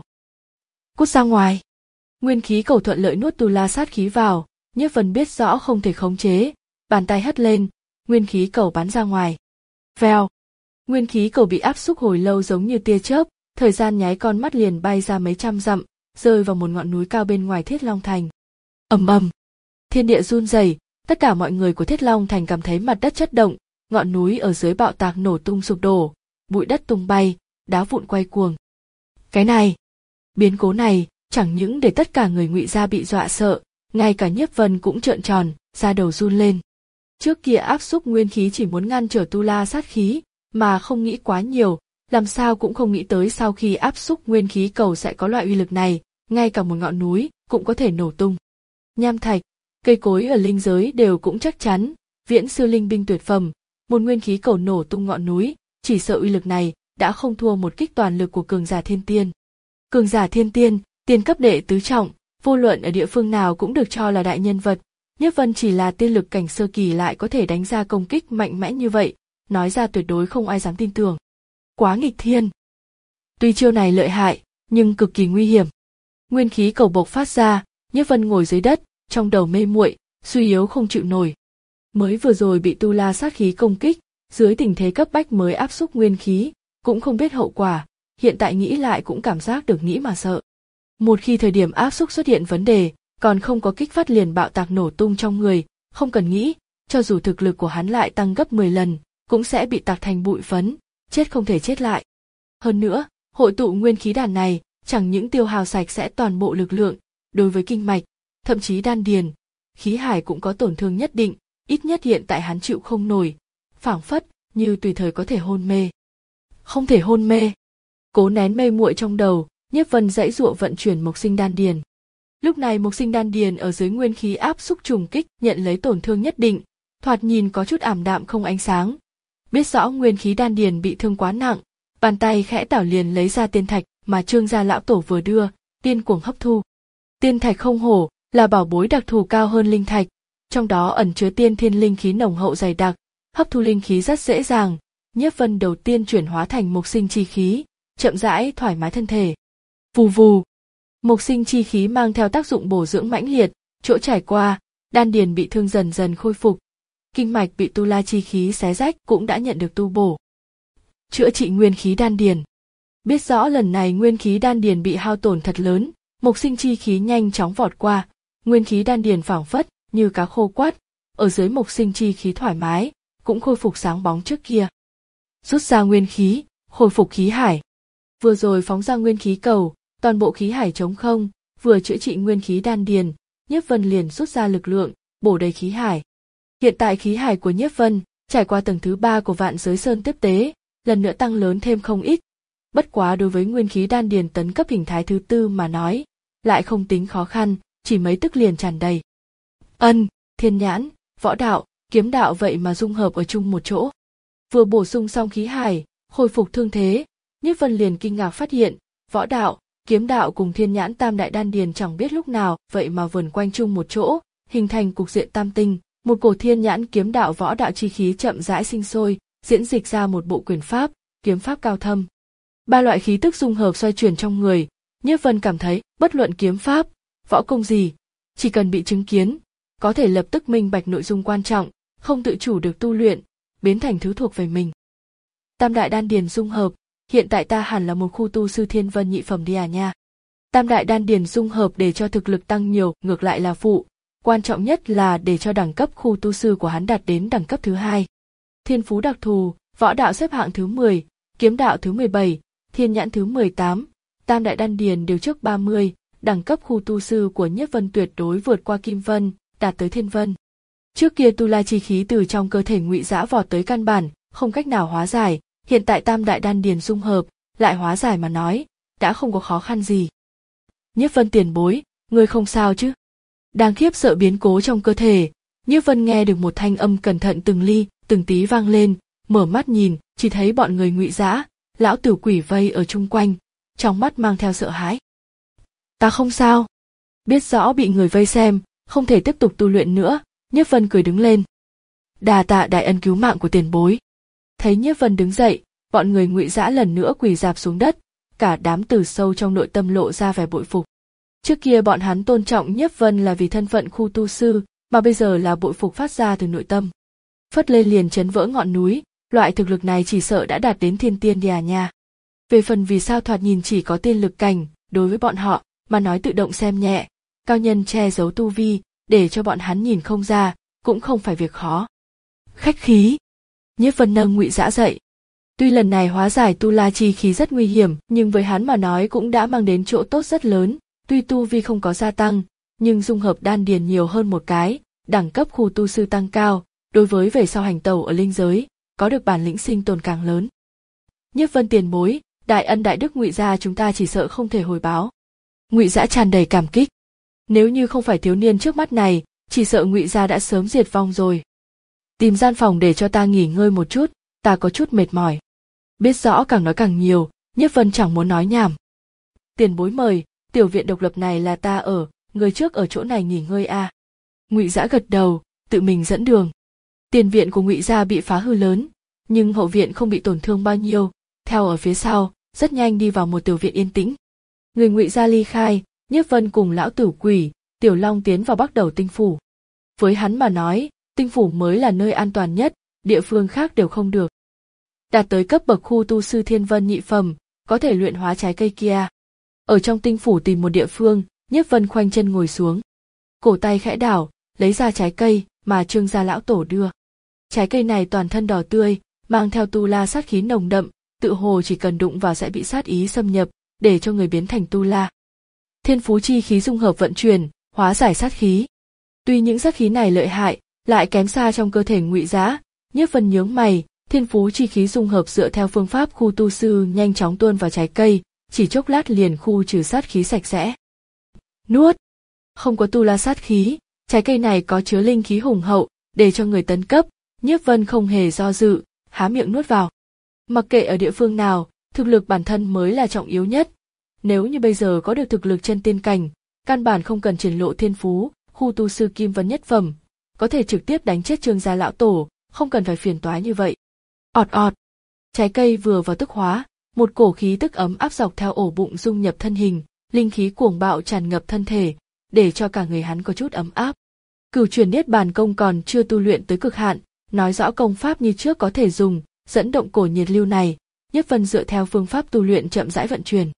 Cút ra ngoài. Nguyên khí cầu thuận lợi nuốt tu la sát khí vào, Nhiếp Vân biết rõ không thể khống chế, bàn tay hất lên, nguyên khí cầu bắn ra ngoài. Vèo. Nguyên khí cầu bị áp xúc hồi lâu giống như tia chớp, thời gian nháy con mắt liền bay ra mấy trăm dặm, rơi vào một ngọn núi cao bên ngoài Thiết Long Thành. Ầm ầm. Thiên địa run rẩy, tất cả mọi người của Thiết Long Thành cảm thấy mặt đất chấn động, ngọn núi ở dưới bạo tạc nổ tung sụp đổ, bụi đất tung bay, đá vụn quay cuồng. Cái này, biến cố này, chẳng những để tất cả người Ngụy gia bị dọa sợ, ngay cả Nhiếp Vân cũng trợn tròn, da đầu run lên. Trước kia áp xúc nguyên khí chỉ muốn ngăn trở tu la sát khí, mà không nghĩ quá nhiều, làm sao cũng không nghĩ tới sau khi áp xúc nguyên khí cầu sẽ có loại uy lực này, ngay cả một ngọn núi cũng có thể nổ tung. Nham thạch, cây cối ở linh giới đều cũng chắc chắn, viễn sư linh binh tuyệt phẩm, một nguyên khí cầu nổ tung ngọn núi, chỉ sợ uy lực này đã không thua một kích toàn lực của cường giả thiên tiên. Cường giả thiên tiên, tiên cấp đệ tứ trọng, vô luận ở địa phương nào cũng được cho là đại nhân vật. Nhiếp Vân chỉ là tiên lực cảnh sơ kỳ lại có thể đánh ra công kích mạnh mẽ như vậy, nói ra tuyệt đối không ai dám tin tưởng. Quá nghịch thiên. Tuy chiêu này lợi hại, nhưng cực kỳ nguy hiểm. Nguyên khí cầu bộc phát ra, Nhiếp Vân ngồi dưới đất, trong đầu mê muội, suy yếu không chịu nổi. Mới vừa rồi bị tu la sát khí công kích, dưới tình thế cấp bách mới áp xúc nguyên khí, cũng không biết hậu quả, hiện tại nghĩ lại cũng cảm giác được nghĩ mà sợ. Một khi thời điểm áp xúc xuất hiện vấn đề, còn không có kích phát liền bạo tạc nổ tung trong người, không cần nghĩ, cho dù thực lực của hắn lại tăng gấp mười lần, cũng sẽ bị tạc thành bụi phấn, chết không thể chết lại. Hơn nữa, hội tụ nguyên khí đàn này, chẳng những tiêu hao sạch sẽ toàn bộ lực lượng, đối với kinh mạch, thậm chí đan điền, khí hải cũng có tổn thương nhất định, ít nhất hiện tại hắn chịu không nổi, phảng phất như tùy thời có thể hôn mê. Không thể hôn mê. Cố nén mê muội trong đầu, Nhiếp Vân giãy giụa vận chuyển mộc sinh đan điền. Lúc này mộc sinh đan điền ở dưới nguyên khí áp xúc trùng kích nhận lấy tổn thương nhất định, thoạt nhìn có chút ảm đạm không ánh sáng. Biết rõ nguyên khí đan điền bị thương quá nặng, bàn tay khẽ tảo liền lấy ra tiên thạch mà Trương gia lão tổ vừa đưa, điên cuồng hấp thu. Tiên thạch không hổ là bảo bối đặc thù cao hơn linh thạch, trong đó ẩn chứa tiên thiên linh khí nồng hậu dày đặc, hấp thu linh khí rất dễ dàng. Nhiếp Vân đầu tiên chuyển hóa thành mộc sinh chi khí, chậm rãi thoải mái thân thể. Vù vù, mộc sinh chi khí mang theo tác dụng bổ dưỡng mãnh liệt, chỗ trải qua, đan điền bị thương dần dần khôi phục. Kinh mạch bị tu la chi khí xé rách cũng đã nhận được tu bổ. Chữa trị nguyên khí đan điền. Biết rõ lần này nguyên khí đan điền bị hao tổn thật lớn, mộc sinh chi khí nhanh chóng vọt qua, nguyên khí đan điền phảng phất như cá khô quắt, ở dưới mộc sinh chi khí thoải mái, cũng khôi phục sáng bóng trước kia. Rút ra nguyên khí, khôi phục khí hải. Vừa rồi phóng ra nguyên khí cầu, toàn bộ khí hải trống không, vừa chữa trị nguyên khí đan điền, Nhiếp Vân liền rút ra lực lượng, bổ đầy khí hải. Hiện tại khí hải của Nhiếp Vân, trải qua tầng thứ ba của Vạn Giới Sơn tiếp tế, lần nữa tăng lớn thêm không ít. Bất quá đối với nguyên khí đan điền tấn cấp hình thái thứ tư mà nói, lại không tính khó khăn, chỉ mấy tức liền tràn đầy. Ân, thiên nhãn, võ đạo, kiếm đạo vậy mà dung hợp ở chung một chỗ. Vừa bổ sung xong khí hải, khôi phục thương thế, Nhiếp Vân liền kinh ngạc phát hiện, võ đạo, kiếm đạo cùng thiên nhãn tam đại đan điền chẳng biết lúc nào vậy mà vần quanh chung một chỗ, hình thành cục diện tam tinh, một cổ thiên nhãn kiếm đạo võ đạo chi khí chậm rãi sinh sôi, diễn dịch ra một bộ quyền pháp, kiếm pháp cao thâm. Ba loại khí tức dung hợp xoay chuyển trong người, Nhiếp Vân cảm thấy, bất luận kiếm pháp, võ công gì, chỉ cần bị chứng kiến, có thể lập tức minh bạch nội dung quan trọng, không tự chủ được tu luyện, biến thành thứ thuộc về mình. Tam đại đan điền dung hợp, hiện tại ta hẳn là một khu tu sư thiên vân nhị phẩm đi à nha. Tam đại đan điền dung hợp để cho thực lực tăng nhiều, ngược lại là phụ, quan trọng nhất là để cho đẳng cấp khu tu sư của hắn đạt đến đẳng cấp thứ hai. Thiên phú đặc thù, võ đạo xếp hạng thứ mười, kiếm đạo thứ mười bảy, thiên nhãn thứ mười tám, tam đại đan điền đều trước ba mươi, đẳng cấp khu tu sư của Nhiếp Vân tuyệt đối vượt qua Kim Vân, đạt tới Thiên Vân. Trước kia tu la chi khí từ trong cơ thể Ngụy Dã vọt tới căn bản, không cách nào hóa giải, hiện tại tam đại đan điền dung hợp, lại hóa giải mà nói, đã không có khó khăn gì. Nhiếp Vân tiền bối, ngươi không sao chứ? Đang khiếp sợ biến cố trong cơ thể, Nhiếp Vân nghe được một thanh âm cẩn thận từng ly, từng tí vang lên, mở mắt nhìn, chỉ thấy bọn người Ngụy Dã, lão tử quỷ vây ở chung quanh, trong mắt mang theo sợ hãi. Ta không sao. Biết rõ bị người vây xem, không thể tiếp tục tu luyện nữa, Nhiếp Vân cười đứng lên. Đà tạ đại ân cứu mạng của tiền bối. Thấy Nhiếp Vân đứng dậy, bọn người Ngụy Dã lần nữa quỳ rạp xuống đất, cả đám từ sâu trong nội tâm lộ ra vẻ bội phục. Trước kia bọn hắn tôn trọng Nhiếp Vân là vì thân phận khu tu sư, mà bây giờ là bội phục phát ra từ nội tâm. Phất lên liền chấn vỡ ngọn núi, loại thực lực này chỉ sợ đã đạt đến thiên tiên đìa nha. Về phần vì sao thoạt nhìn chỉ có tiên lực cảnh, đối với bọn họ mà nói tự động xem nhẹ, cao nhân che giấu tu vi, để cho bọn hắn nhìn không ra, cũng không phải việc khó. Khách khí. Nhiếp Vân nâng Ngụy Dã dậy. Tuy lần này hóa giải tu la chi khí rất nguy hiểm, nhưng với hắn mà nói cũng đã mang đến chỗ tốt rất lớn. Tuy tu vi không có gia tăng, nhưng dung hợp đan điền nhiều hơn một cái, đẳng cấp khu tu sư tăng cao, đối với về sau hành tẩu ở linh giới, có được bản lĩnh sinh tồn càng lớn. Nhiếp Vân tiền bối, đại ân đại đức Ngụy gia chúng ta chỉ sợ không thể hồi báo. Ngụy Dã tràn đầy cảm kích. Nếu như không phải thiếu niên trước mắt này, chỉ sợ Ngụy gia đã sớm diệt vong rồi. Tìm gian phòng để cho ta nghỉ ngơi một chút, ta có chút mệt mỏi. Biết rõ càng nói càng nhiều, Nhiếp Vân chẳng muốn nói nhảm. Tiền bối mời, tiểu viện độc lập này là ta ở, người trước ở chỗ này nghỉ ngơi a. À. Ngụy Dã gật đầu, tự mình dẫn đường. Tiền viện của Ngụy gia bị phá hư lớn, nhưng hậu viện không bị tổn thương bao nhiêu, theo ở phía sau, rất nhanh đi vào một tiểu viện yên tĩnh. Người Ngụy gia ly khai, Nhiếp Vân cùng lão tử quỷ, Tiểu Long tiến vào Bắc Đầu Tinh phủ. Với hắn mà nói, Tinh phủ mới là nơi an toàn nhất, địa phương khác đều không được. Đạt tới cấp bậc khu tu sư thiên vân nhị phẩm, có thể luyện hóa trái cây kia. Ở trong tinh phủ tìm một địa phương, Nhiếp Vân khoanh chân ngồi xuống. Cổ tay khẽ đảo, lấy ra trái cây mà Trương gia lão tổ đưa. Trái cây này toàn thân đỏ tươi, mang theo tu la sát khí nồng đậm, tự hồ chỉ cần đụng vào sẽ bị sát ý xâm nhập, để cho người biến thành tu la. Thiên phú chi khí dung hợp vận chuyển, hóa giải sát khí. Tuy những sát khí này lợi hại, lại kém xa trong cơ thể Ngụy Dã, Nhiếp Vân nhướng mày, thiên phú chi khí dung hợp dựa theo phương pháp khu tu sư nhanh chóng tuôn vào trái cây, chỉ chốc lát liền khu trừ sát khí sạch sẽ. Nuốt. Không có tu la sát khí, trái cây này có chứa linh khí hùng hậu, để cho người tấn cấp, Nhiếp Vân không hề do dự, há miệng nuốt vào. Mặc kệ ở địa phương nào, thực lực bản thân mới là trọng yếu nhất. Nếu như bây giờ có được thực lực chân tiên cảnh, căn bản không cần triển lộ thiên phú, khu tu sư kim vân nhất phẩm, có thể trực tiếp đánh chết Trương gia lão tổ, không cần phải phiền toái như vậy. Ọt ọt. Trái cây vừa vào tức hóa, một cổ khí tức ấm áp dọc theo ổ bụng dung nhập thân hình, linh khí cuồng bạo tràn ngập thân thể, để cho cả người hắn có chút ấm áp. Cửu truyền niết bàn công còn chưa tu luyện tới cực hạn, nói rõ công pháp như trước có thể dùng, dẫn động cổ nhiệt lưu này, Nhiếp Vân dựa theo phương pháp tu luyện chậm rãi vận chuyển.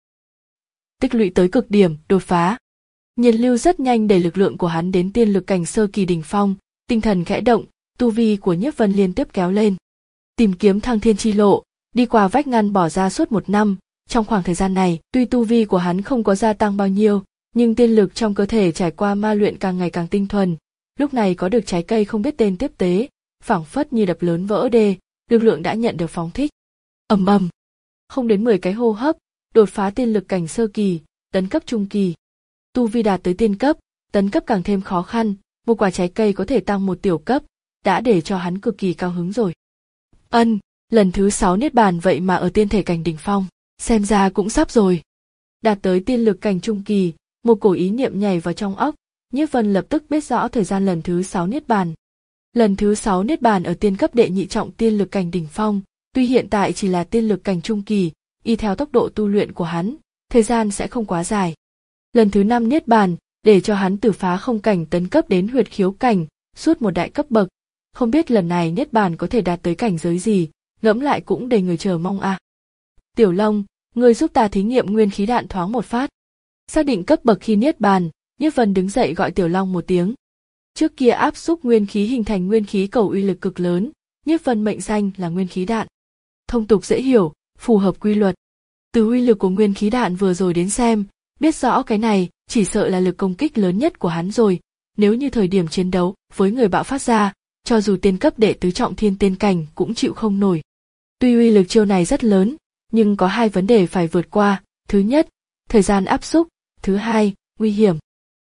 Tích lũy tới cực điểm, đột phá. Nhiệt lưu rất nhanh đẩy lực lượng của hắn đến tiên lực cảnh sơ kỳ đỉnh phong, tinh thần khẽ động, tu vi của Nhiếp Vân liên tiếp kéo lên. Tìm kiếm thăng thiên chi lộ, đi qua vách ngăn bỏ ra suốt một năm, trong khoảng thời gian này, tuy tu vi của hắn không có gia tăng bao nhiêu, nhưng tiên lực trong cơ thể trải qua ma luyện càng ngày càng tinh thuần, lúc này có được trái cây không biết tên tiếp tế, phảng phất như đập lớn vỡ đê, lực lượng đã nhận được phóng thích. Ầm ầm, không đến mười cái hô hấp, đột phá tiên lực cảnh sơ kỳ, tấn cấp trung kỳ. Tu vi đạt tới tiên cấp, tấn cấp càng thêm khó khăn, một quả trái cây có thể tăng một tiểu cấp, đã để cho hắn cực kỳ cao hứng rồi. Ân, lần thứ sáu niết bàn vậy mà ở tiên thể cảnh đỉnh phong, xem ra cũng sắp rồi. Đạt tới tiên lực cảnh trung kỳ, một cổ ý niệm nhảy vào trong óc, Nhiếp Vân lập tức biết rõ thời gian lần thứ sáu niết bàn. Lần thứ sáu niết bàn ở tiên cấp đệ nhị trọng tiên lực cảnh đỉnh phong, tuy hiện tại chỉ là tiên lực cảnh trung kỳ, y theo tốc độ tu luyện của hắn, thời gian sẽ không quá dài. Lần thứ năm niết bàn, để cho hắn từ phá không cảnh tấn cấp đến huyệt khiếu cảnh, suốt một đại cấp bậc. Không biết lần này niết bàn có thể đạt tới cảnh giới gì, ngẫm lại cũng đầy người chờ mong a. À. Tiểu Long, ngươi giúp ta thí nghiệm nguyên khí đạn thoáng một phát. Xác định cấp bậc khi niết bàn, Nhiếp Vân đứng dậy gọi Tiểu Long một tiếng. Trước kia áp xúc nguyên khí hình thành nguyên khí cầu uy lực cực lớn, Nhiếp Vân mệnh danh là nguyên khí đạn. Thông tục dễ hiểu, phù hợp quy luật. Từ uy lực của nguyên khí đạn vừa rồi đến xem, biết rõ cái này chỉ sợ là lực công kích lớn nhất của hắn rồi, nếu như thời điểm chiến đấu với người bạo phát ra, cho dù tiên cấp đệ tứ trọng thiên tiên cảnh cũng chịu không nổi. Tuy uy lực chiêu này rất lớn, nhưng có hai vấn đề phải vượt qua, thứ nhất, thời gian áp xúc, thứ hai, nguy hiểm.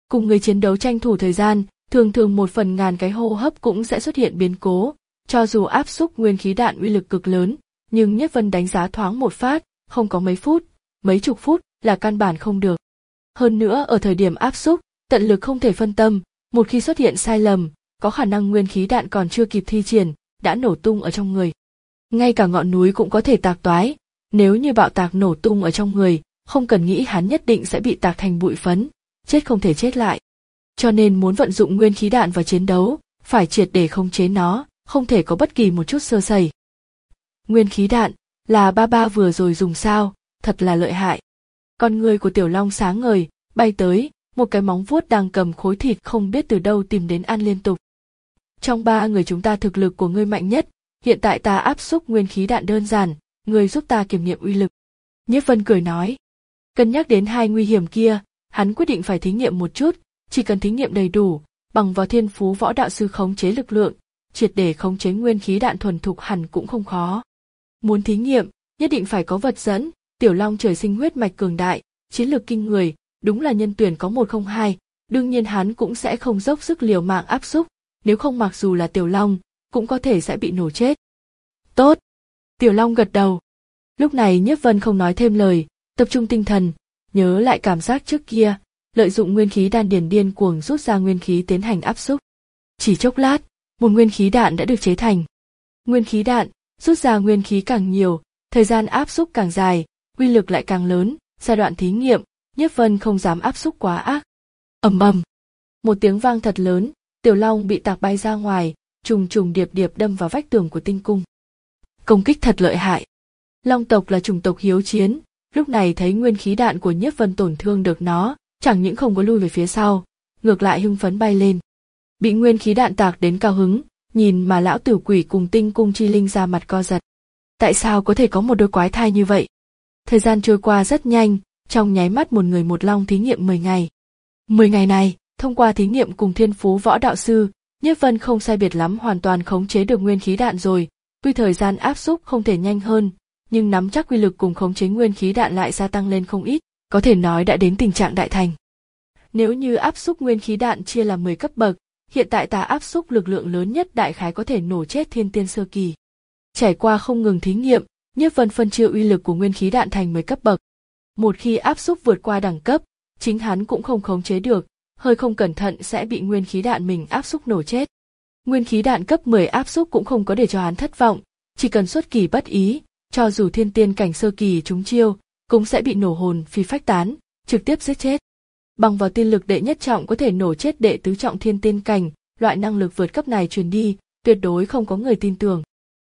Cùng người chiến đấu tranh thủ thời gian, thường thường một phần ngàn cái hô hấp cũng sẽ xuất hiện biến cố, cho dù áp xúc nguyên khí đạn uy lực cực lớn, nhưng Nhất Vân đánh giá thoáng một phát, không có mấy phút, mấy chục phút là căn bản không được. Hơn nữa ở thời điểm áp xúc, tận lực không thể phân tâm, một khi xuất hiện sai lầm, có khả năng nguyên khí đạn còn chưa kịp thi triển, đã nổ tung ở trong người. Ngay cả ngọn núi cũng có thể tạc toái, nếu như bạo tạc nổ tung ở trong người, không cần nghĩ hắn nhất định sẽ bị tạc thành bụi phấn, chết không thể chết lại. Cho nên muốn vận dụng nguyên khí đạn vào chiến đấu, phải triệt để khống chế nó, không thể có bất kỳ một chút sơ sẩy. Nguyên khí đạn, là ba ba vừa rồi dùng sao, thật là lợi hại. Con người của Tiểu Long sáng ngời, bay tới, một cái móng vuốt đang cầm khối thịt không biết từ đâu tìm đến ăn liên tục. Trong ba người chúng ta thực lực của ngươi mạnh nhất, hiện tại ta áp xúc nguyên khí đạn đơn giản, ngươi giúp ta kiểm nghiệm uy lực. Nhiếp Vân cười nói. Cân nhắc đến hai nguy hiểm kia, hắn quyết định phải thí nghiệm một chút, chỉ cần thí nghiệm đầy đủ, bằng vào thiên phú võ đạo sư khống chế lực lượng, triệt để khống chế nguyên khí đạn thuần thục hẳn cũng không khó. Muốn thí nghiệm, nhất định phải có vật dẫn, Tiểu Long trời sinh huyết mạch cường đại, chiến lược kinh người, đúng là nhân tuyển có một không hai, đương nhiên hắn cũng sẽ không dốc sức liều mạng áp xúc, nếu không mặc dù là Tiểu Long, cũng có thể sẽ bị nổ chết. Tốt. Tiểu Long gật đầu. Lúc này Nhiếp Vân không nói thêm lời, tập trung tinh thần, nhớ lại cảm giác trước kia, lợi dụng nguyên khí đan điền điên cuồng rút ra nguyên khí tiến hành áp xúc. Chỉ chốc lát, một nguyên khí đạn đã được chế thành. Nguyên khí đạn, rút ra nguyên khí càng nhiều, thời gian áp xúc càng dài, uy lực lại càng lớn, giai đoạn thí nghiệm, Nhiếp Vân không dám áp xúc quá ác. Ầm ầm, một tiếng vang thật lớn, Tiểu Long bị tạc bay ra ngoài, trùng trùng điệp điệp đâm vào vách tường của tinh cung. Công kích thật lợi hại. Long tộc là chủng tộc hiếu chiến, lúc này thấy nguyên khí đạn của Nhiếp Vân tổn thương được nó, chẳng những không có lui về phía sau, ngược lại hưng phấn bay lên. Bị nguyên khí đạn tạc đến cao hứng, nhìn mà lão tử quỷ cùng tinh cung chi linh ra mặt co giật. Tại sao có thể có một đôi quái thai như vậy? Thời gian trôi qua rất nhanh, trong nháy mắt một người một long thí nghiệm mười ngày. mười ngày này, thông qua thí nghiệm cùng thiên phú võ đạo sư, Nhiếp Vân không sai biệt lắm hoàn toàn khống chế được nguyên khí đạn rồi, tuy thời gian áp xúc không thể nhanh hơn, nhưng nắm chắc quy lực cùng khống chế nguyên khí đạn lại gia tăng lên không ít, có thể nói đã đến tình trạng đại thành. Nếu như áp xúc nguyên khí đạn chia làm mười cấp bậc, hiện tại ta áp xúc lực lượng lớn nhất đại khái có thể nổ chết thiên tiên sơ kỳ. Trải qua không ngừng thí nghiệm, Nhiếp Vân phân chia uy lực của nguyên khí đạn thành mười cấp bậc. Một khi áp xúc vượt qua đẳng cấp, chính hắn cũng không khống chế được, hơi không cẩn thận sẽ bị nguyên khí đạn mình áp xúc nổ chết. Nguyên khí đạn cấp mười áp xúc cũng không có để cho hắn thất vọng, chỉ cần xuất kỳ bất ý, cho dù thiên tiên cảnh sơ kỳ trúng chiêu, cũng sẽ bị nổ hồn phi phách tán, trực tiếp giết chết. Bằng vào tiên lực đệ nhất trọng có thể nổ chết đệ tứ trọng thiên tiên cảnh, loại năng lực vượt cấp này truyền đi, tuyệt đối không có người tin tưởng.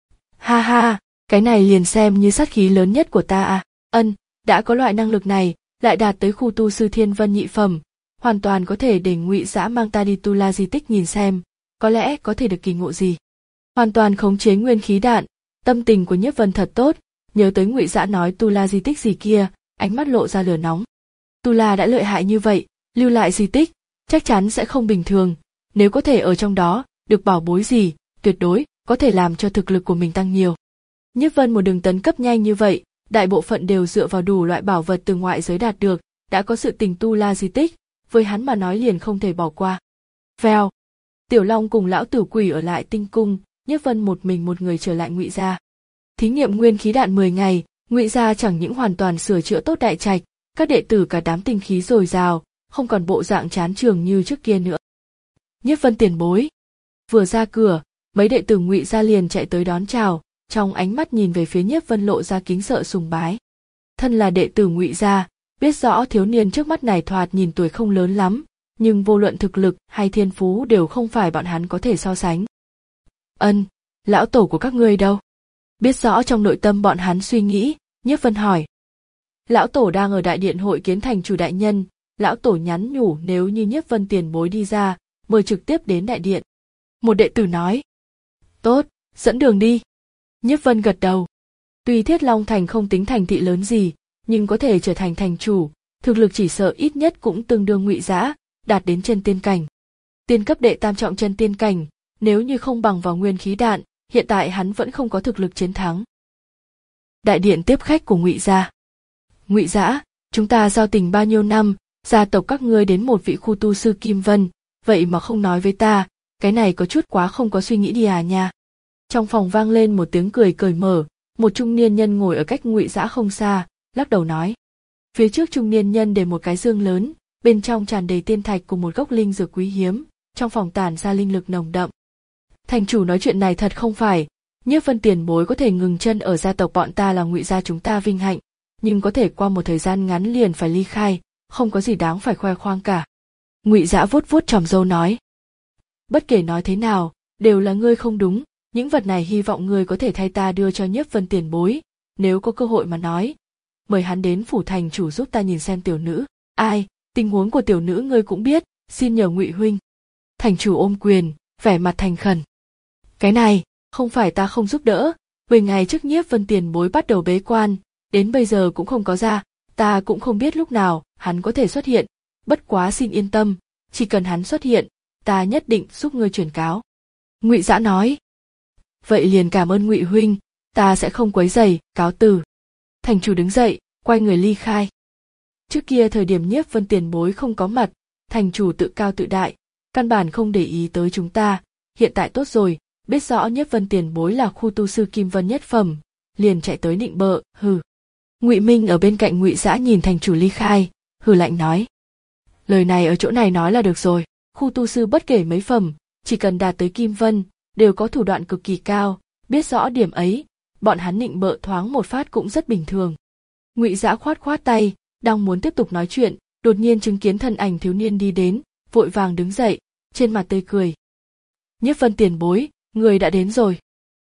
Ha ha, cái này liền xem như sát khí lớn nhất của ta à, ân, đã có loại năng lực này, lại đạt tới khu tu sư thiên vân nhị phẩm, hoàn toàn có thể để Ngụy Dã mang ta đi tu la di tích nhìn xem, có lẽ có thể được kỳ ngộ gì. Hoàn toàn khống chế nguyên khí đạn, tâm tình của Nhiếp Vân thật tốt, nhớ tới Ngụy Dã nói tu la di tích gì kia, ánh mắt lộ ra lửa nóng. Tu la đã lợi hại như vậy, lưu lại di tích, chắc chắn sẽ không bình thường, nếu có thể ở trong đó, được bảo bối gì, tuyệt đối, có thể làm cho thực lực của mình tăng nhiều. Nhiếp Vân một đường tấn cấp nhanh như vậy, đại bộ phận đều dựa vào đủ loại bảo vật từ ngoại giới đạt được, đã có sự tình tu la di tích, với hắn mà nói liền không thể bỏ qua. Vèo, Tiểu Long cùng lão tử quỷ ở lại tinh cung, Nhiếp Vân một mình một người trở lại Ngụy gia. Thí nghiệm nguyên khí đạn mười ngày, Ngụy gia chẳng những hoàn toàn sửa chữa tốt đại trạch, các đệ tử cả đám tinh khí dồi dào, không còn bộ dạng chán trường như trước kia nữa. Nhiếp Vân tiền bối. Vừa ra cửa, mấy đệ tử Ngụy gia liền chạy tới đón chào, trong ánh mắt nhìn về phía Nhiếp Vân lộ ra kính sợ sùng bái. Thân là đệ tử Ngụy gia, biết rõ thiếu niên trước mắt này thoạt nhìn tuổi không lớn lắm, nhưng vô luận thực lực hay thiên phú đều không phải bọn hắn có thể so sánh. Ân, lão tổ của các ngươi đâu? Biết rõ trong nội tâm bọn hắn suy nghĩ, Nhiếp Vân hỏi. Lão tổ đang ở đại điện hội kiến thành chủ đại nhân, lão tổ nhắn nhủ nếu như Nhiếp Vân tiền bối đi ra, mời trực tiếp đến đại điện. Một đệ tử nói. Tốt, dẫn đường đi. Nhiếp Vân gật đầu. Tuy Thiết Long Thành không tính thành thị lớn gì, nhưng có thể trở thành thành chủ, thực lực chỉ sợ ít nhất cũng tương đương Ngụy Dã, đạt đến chân tiên cảnh. Tiên cấp đệ tam trọng chân tiên cảnh, nếu như không bằng vào nguyên khí đạn, hiện tại hắn vẫn không có thực lực chiến thắng. Đại điện tiếp khách của Ngụy gia. Ngụy Dã, chúng ta giao tình bao nhiêu năm, Gia tộc các ngươi đến một vị khu tu sư Kim Vân, vậy mà không nói với ta, cái này có chút quá không có suy nghĩ đi à nha. Trong phòng vang lên một tiếng cười cởi mở, một trung niên nhân ngồi ở cách Ngụy Dã không xa, lắc đầu nói. Phía trước trung niên nhân để một cái dương lớn, bên trong tràn đầy tiên thạch cùng một gốc linh dược quý hiếm, trong phòng tản ra linh lực nồng đậm. Thành chủ nói chuyện này thật không phải, Nhiếp Vân tiền bối có thể ngừng chân ở gia tộc bọn ta là Ngụy gia chúng ta vinh hạnh, nhưng có thể qua một thời gian ngắn liền phải ly khai, không có gì đáng phải khoe khoang cả. Ngụy Dã vuốt vuốt tròm râu nói. Bất kể nói thế nào, đều là ngươi không đúng, những vật này hy vọng ngươi có thể thay ta đưa cho Nhiếp Vân tiền bối, nếu có cơ hội mà nói. Mời hắn đến phủ thành chủ giúp ta nhìn xem tiểu nữ. Ai, tình huống của tiểu nữ ngươi cũng biết, xin nhờ Ngụy huynh. Thành chủ ôm quyền, vẻ mặt thành khẩn. Cái này, không phải ta không giúp đỡ, mười ngày trước Nhiếp Vân tiền bối bắt đầu bế quan, đến bây giờ cũng không có ra, ta cũng không biết lúc nào hắn có thể xuất hiện, bất quá xin yên tâm, chỉ cần hắn xuất hiện, ta nhất định giúp ngươi truyền cáo. Ngụy Dã nói. Vậy liền cảm ơn Ngụy huynh, ta sẽ không quấy rầy, cáo từ. Thành chủ đứng dậy, quay người ly khai. Trước kia thời điểm Nhiếp Vân tiền bối không có mặt, thành chủ tự cao tự đại, căn bản không để ý tới chúng ta, hiện tại tốt rồi, biết rõ Nhiếp Vân tiền bối là khu tu sư Kim Vân nhất phẩm, liền chạy tới nịnh bợ, hừ. Ngụy Minh ở bên cạnh Ngụy Dã nhìn thành chủ ly khai, hừ lạnh nói. Lời này ở chỗ này nói là được rồi, khu tu sư bất kể mấy phẩm, chỉ cần đạt tới Kim Vân, đều có thủ đoạn cực kỳ cao, biết rõ điểm ấy, bọn hắn nịnh bợ thoáng một phát cũng rất bình thường. Ngụy Dã khoát khoát tay, đang muốn tiếp tục nói chuyện, đột nhiên chứng kiến thân ảnh thiếu niên đi đến, vội vàng đứng dậy, trên mặt tươi cười. Nhiếp Vân tiền bối, người đã đến rồi.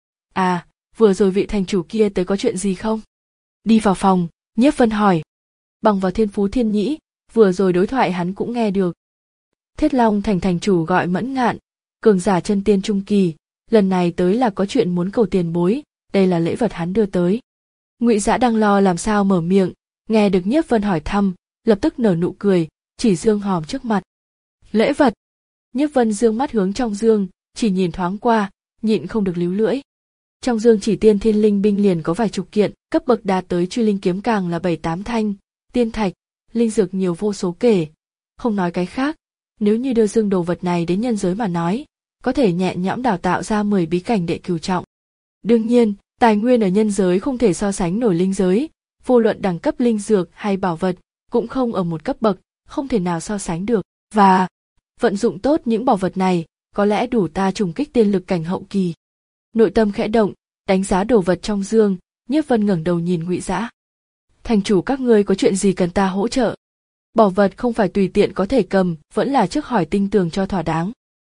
À, vừa rồi vị thành chủ kia tới có chuyện gì không? Đi vào phòng, Nhiếp Vân hỏi. Bằng vào thiên phú thiên nhĩ, vừa rồi đối thoại hắn cũng nghe được. Thiết Long thành thành chủ gọi Mẫn Ngạn, cường giả chân tiên trung kỳ, lần này tới là có chuyện muốn cầu tiền bối, đây là lễ vật hắn đưa tới. Ngụy Dã đang lo làm sao mở miệng, nghe được Nhiếp Vân hỏi thăm, lập tức nở nụ cười, chỉ dương hòm trước mặt. Lễ vật. Nhiếp Vân dương mắt hướng trong dương, chỉ nhìn thoáng qua, nhịn không được líu lưỡi. Trong dương chỉ tiên thiên linh binh liền có vài chục kiện, cấp bậc đạt tới truy linh kiếm càng là bảy tám thanh, tiên thạch, linh dược nhiều vô số kể. Không nói cái khác, nếu như đưa dương đồ vật này đến nhân giới mà nói, có thể nhẹ nhõm đào tạo ra mười bí cảnh đệ cửu trọng. Đương nhiên, tài nguyên ở nhân giới không thể so sánh nổi linh giới, vô luận đẳng cấp linh dược hay bảo vật, cũng không ở một cấp bậc, không thể nào so sánh được, và vận dụng tốt những bảo vật này, có lẽ đủ ta trùng kích tiên lực cảnh hậu kỳ. Nội tâm khẽ động, đánh giá đồ vật trong dương, Nhiếp Vân ngẩng đầu nhìn Ngụy Dã. Thành chủ các ngươi có chuyện gì cần ta hỗ trợ? Bảo vật không phải tùy tiện có thể cầm, vẫn là trước hỏi tinh tường cho thỏa đáng.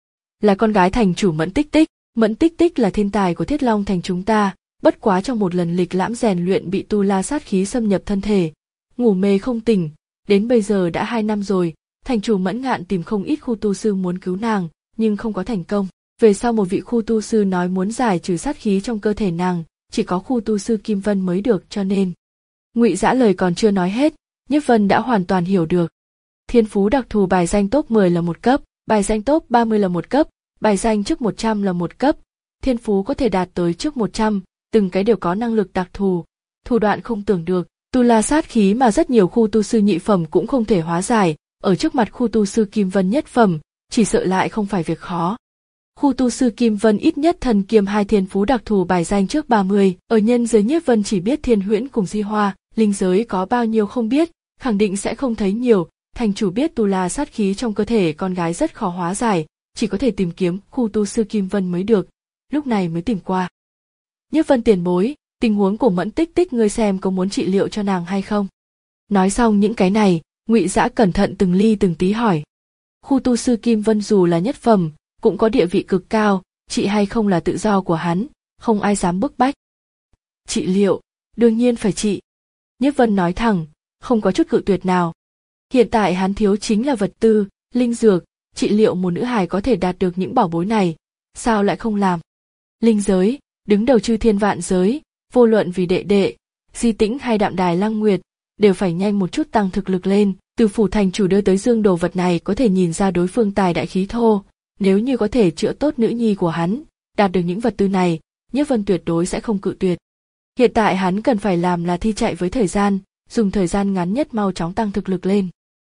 Là con gái thành chủ Mẫn Tích Tích, Mẫn Tích Tích là thiên tài của Thiết Long thành chúng ta, bất quá trong một lần lịch lãm rèn luyện bị tu la sát khí xâm nhập thân thể, ngủ mê không tỉnh, đến bây giờ đã hai năm rồi, thành chủ Mẫn Ngạn tìm không ít khu tu sư muốn cứu nàng, nhưng không có thành công. Về sau một vị khu tu sư nói muốn giải trừ sát khí trong cơ thể nàng, chỉ có khu tu sư Kim Vân mới được cho nên. Ngụy Dã lời còn chưa nói hết, Nhiếp Vân đã hoàn toàn hiểu được. Thiên phú đặc thù bài danh top mười là một cấp, bài danh top ba mươi là một cấp, bài danh trước một trăm là một cấp, thiên phú có thể đạt tới trước một trăm, từng cái đều có năng lực đặc thù, thủ đoạn không tưởng được, tu la sát khí mà rất nhiều khu tu sư nhị phẩm cũng không thể hóa giải, ở trước mặt khu tu sư Kim Vân nhất phẩm, chỉ sợ lại không phải việc khó. Khu tu sư Kim Vân ít nhất thần kiêm hai thiên phú đặc thù bài danh trước ba mươi, ở nhân giới Nhiếp Vân chỉ biết Thiên Huyễn cùng Di Hoa, linh giới có bao nhiêu không biết, khẳng định sẽ không thấy nhiều, thành chủ biết tu la sát khí trong cơ thể con gái rất khó hóa giải, chỉ có thể tìm kiếm khu tu sư Kim Vân mới được, lúc này mới tìm qua. Nhiếp Vân tiền bối, tình huống của Mẫn Tích Tích ngươi xem có muốn trị liệu cho nàng hay không? Nói xong những cái này, Ngụy Dã cẩn thận từng ly từng tí hỏi. Khu tu sư Kim Vân dù là nhất phẩm, cũng có địa vị cực cao, trị hay không là tự do của hắn, không ai dám bức bách. Trị liệu, đương nhiên phải trị. Nhiếp Vân nói thẳng, không có chút cự tuyệt nào. Hiện tại hắn thiếu chính là vật tư, linh dược, trị liệu một nữ hài có thể đạt được những bảo bối này, sao lại không làm? Linh giới, đứng đầu chư thiên vạn giới, vô luận vì đệ đệ, Di Tĩnh hay Đạm Đài Lăng Nguyệt, đều phải nhanh một chút tăng thực lực lên. Từ phủ thành chủ đưa tới dương đồ vật này có thể nhìn ra đối phương tài đại khí thô, nếu như có thể chữa tốt nữ nhi của hắn, đạt được những vật tư này, Nhiếp Vân tuyệt đối sẽ không cự tuyệt. Hiện tại hắn cần phải làm là thi chạy với thời gian, dùng thời gian ngắn nhất mau chóng tăng thực lực lên.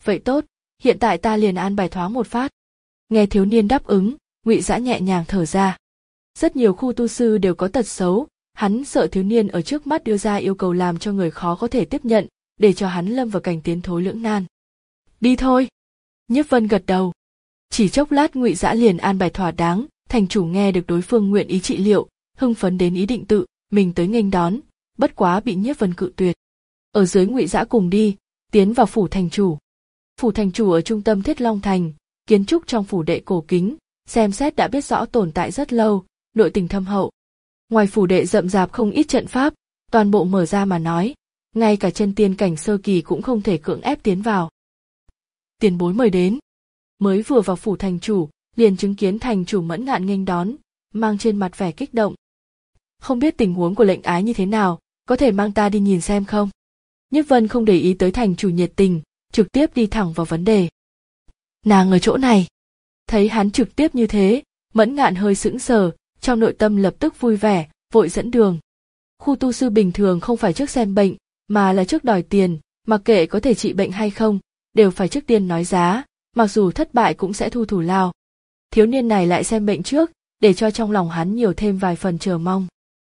vậy tốt, hiện tại ta liền an bài thoáng một phát. Nghe thiếu niên đáp ứng, Ngụy Dã nhẹ nhàng thở ra. Rất nhiều khu tu sư đều có tật xấu, hắn sợ thiếu niên ở trước mắt đưa ra yêu cầu làm cho người khó có thể tiếp nhận, để cho hắn lâm vào cảnh tiến thối lưỡng nan. Đi thôi. Nhiếp Vân gật đầu. Chỉ chốc lát Ngụy Dã liền an bài thỏa đáng, thành chủ nghe được đối phương nguyện ý trị liệu, hưng phấn đến ý định tự mình tới nghênh đón, bất quá bị Nhiếp Vân cự tuyệt. Ở dưới Ngụy Dã cùng đi, tiến vào phủ thành chủ. Phủ thành chủ ở trung tâm Thiết Long thành, kiến trúc trong phủ đệ cổ kính, xem xét đã biết rõ tồn tại rất lâu, nội tình thâm hậu. Ngoài phủ đệ rậm rạp không ít trận pháp, toàn bộ mở ra mà nói, ngay cả chân tiên cảnh sơ kỳ cũng không thể cưỡng ép tiến vào. Tiền bối mời đến. Mới vừa vào phủ thành chủ, liền chứng kiến thành chủ Mẫn Ngạn nghênh đón, mang trên mặt vẻ kích động. Không biết tình huống của lệnh ái như thế nào, có thể mang ta đi nhìn xem không? Nhiếp Vân không để ý tới thành chủ nhiệt tình, trực tiếp đi thẳng vào vấn đề. Nàng ở chỗ này. Thấy hắn trực tiếp như thế, Mẫn Ngạn hơi sững sờ, trong nội tâm lập tức vui vẻ, vội dẫn đường. Khu tu sư bình thường không phải trước xem bệnh, mà là trước đòi tiền, mặc kệ có thể trị bệnh hay không, đều phải trước tiên nói giá, mặc dù thất bại cũng sẽ thu thủ lao. Thiếu niên này lại xem bệnh trước, để cho trong lòng hắn nhiều thêm vài phần chờ mong.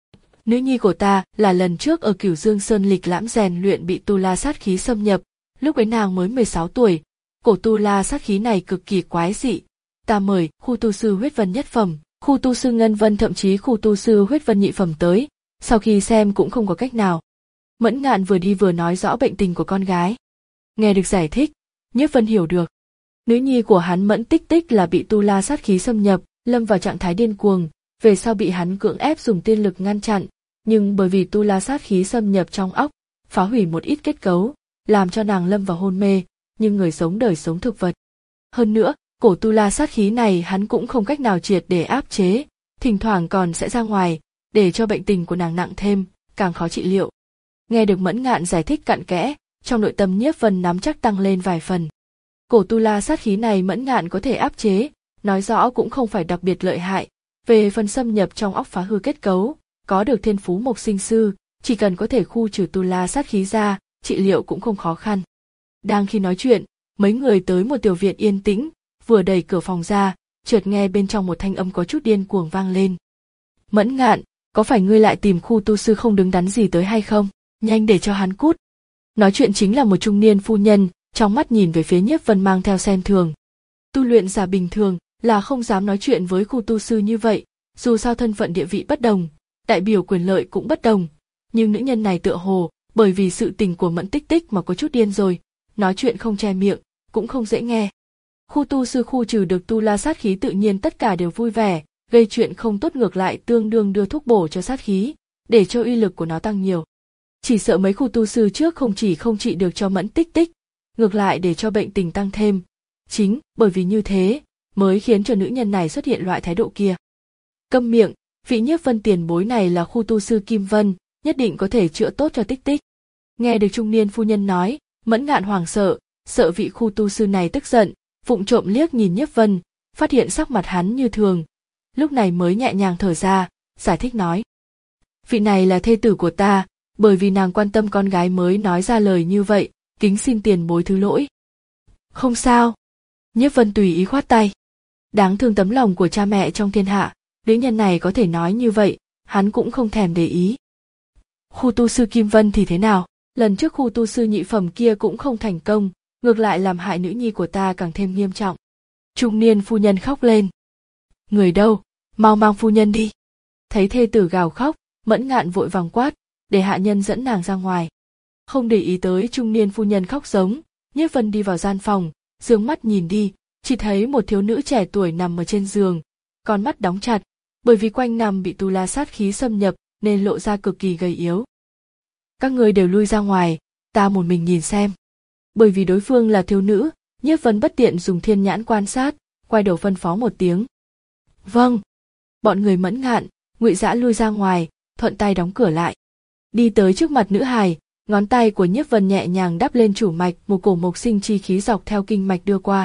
Nữ nhi của ta là lần trước ở Cửu Dương Sơn lịch lãm rèn luyện bị tu la sát khí xâm nhập, lúc ấy nàng mới mười sáu tuổi, cổ tu la sát khí này cực kỳ quái dị. Ta mời khu tu sư huyết vân nhất phẩm, khu tu sư ngân vân thậm chí khu tu sư huyết vân nhị phẩm tới, sau khi xem cũng không có cách nào. Mẫn Ngạn vừa đi vừa nói rõ bệnh tình của con gái. Nghe được giải thích, Nhiếp Vân hiểu được. Nữ nhi của hắn Mẫn Tích Tích là bị tu la sát khí xâm nhập, lâm vào trạng thái điên cuồng, về sau bị hắn cưỡng ép dùng tiên lực ngăn chặn, nhưng bởi vì tu la sát khí xâm nhập trong óc, phá hủy một ít kết cấu, làm cho nàng lâm vào hôn mê, nhưng người sống đời sống thực vật. Hơn nữa, cổ tu la sát khí này hắn cũng không cách nào triệt để áp chế, thỉnh thoảng còn sẽ ra ngoài, để cho bệnh tình của nàng nặng thêm, càng khó trị liệu. Nghe được Mẫn Ngạn giải thích cặn kẽ, trong nội tâm Nhiếp Vân nắm chắc tăng lên vài phần. Cổ tu la sát khí này Mẫn Ngạn có thể áp chế, nói rõ cũng không phải đặc biệt lợi hại. Về phần xâm nhập trong óc phá hư kết cấu, có được thiên phú mộc sinh sư, chỉ cần có thể khu trừ tu la sát khí ra, trị liệu cũng không khó khăn. Đang khi nói chuyện, mấy người tới một tiểu viện yên tĩnh, vừa đẩy cửa phòng ra, chợt nghe bên trong một thanh âm có chút điên cuồng vang lên. Mẫn Ngạn, có phải ngươi lại tìm khu tu sư không đứng đắn gì tới hay không? Nhanh để cho hắn cút. Nói chuyện chính là một trung niên phu nhân, trong mắt nhìn về phía Nhiếp Vân mang theo xem thường. Tu luyện giả bình thường là không dám nói chuyện với khu tu sư như vậy, dù sao thân phận địa vị bất đồng, đại biểu quyền lợi cũng bất đồng, nhưng nữ nhân này tựa hồ bởi vì sự tình của Mẫn Tích Tích mà có chút điên rồi, nói chuyện không che miệng, cũng không dễ nghe. Khu tu sư khu trừ được tu la sát khí tự nhiên tất cả đều vui vẻ, gây chuyện không tốt ngược lại tương đương đưa thuốc bổ cho sát khí, để cho uy lực của nó tăng nhiều. Chỉ sợ mấy khu tu sư trước không chỉ không trị được cho Mẫn Tích Tích, ngược lại để cho bệnh tình tăng thêm. Chính bởi vì như thế, mới khiến cho nữ nhân này xuất hiện loại thái độ kia. Câm miệng, vị Nhiếp Vân tiền bối này là khu tu sư Kim Vân, nhất định có thể chữa tốt cho Tích Tích. Nghe được trung niên phu nhân nói, Mẫn Ngạn hoảng sợ, sợ vị khu tu sư này tức giận, vụng trộm liếc nhìn Nhiếp Vân, phát hiện sắc mặt hắn như thường, lúc này mới nhẹ nhàng thở ra, giải thích nói. Vị này là thê tử của ta, bởi vì nàng quan tâm con gái mới nói ra lời như vậy, kính xin tiền bối thứ lỗi. Không sao. Nhiếp Vân tùy ý khoát tay. Đáng thương tấm lòng của cha mẹ trong thiên hạ, nữ nhân này có thể nói như vậy, hắn cũng không thèm để ý. Khu tu sư Kim Vân thì thế nào? Lần trước khu tu sư nhị phẩm kia cũng không thành công, ngược lại làm hại nữ nhi của ta càng thêm nghiêm trọng. Trung niên phu nhân khóc lên. Người đâu? Mau mang phu nhân đi. Thấy thê tử gào khóc, Mẫn Ngạn vội vàng quát, để hạ nhân dẫn nàng ra ngoài. Không để ý tới trung niên phu nhân khóc giống, Nhiếp Vân đi vào gian phòng, dương mắt nhìn đi, chỉ thấy một thiếu nữ trẻ tuổi nằm ở trên giường, con mắt đóng chặt, bởi vì quanh nằm bị tu la sát khí xâm nhập nên lộ ra cực kỳ gầy yếu. Các người đều lui ra ngoài, ta một mình nhìn xem. Bởi vì đối phương là thiếu nữ, Nhiếp Vân bất tiện dùng thiên nhãn quan sát, quay đầu phân phó một tiếng. Vâng. Bọn người Mẫn Ngạn, Ngụy Dã lui ra ngoài, thuận tay đóng cửa lại. Đi tới trước mặt nữ hài, ngón tay của Nhiếp Vân nhẹ nhàng đắp lên chủ mạch, một cổ mộc sinh chi khí dọc theo kinh mạch đưa qua.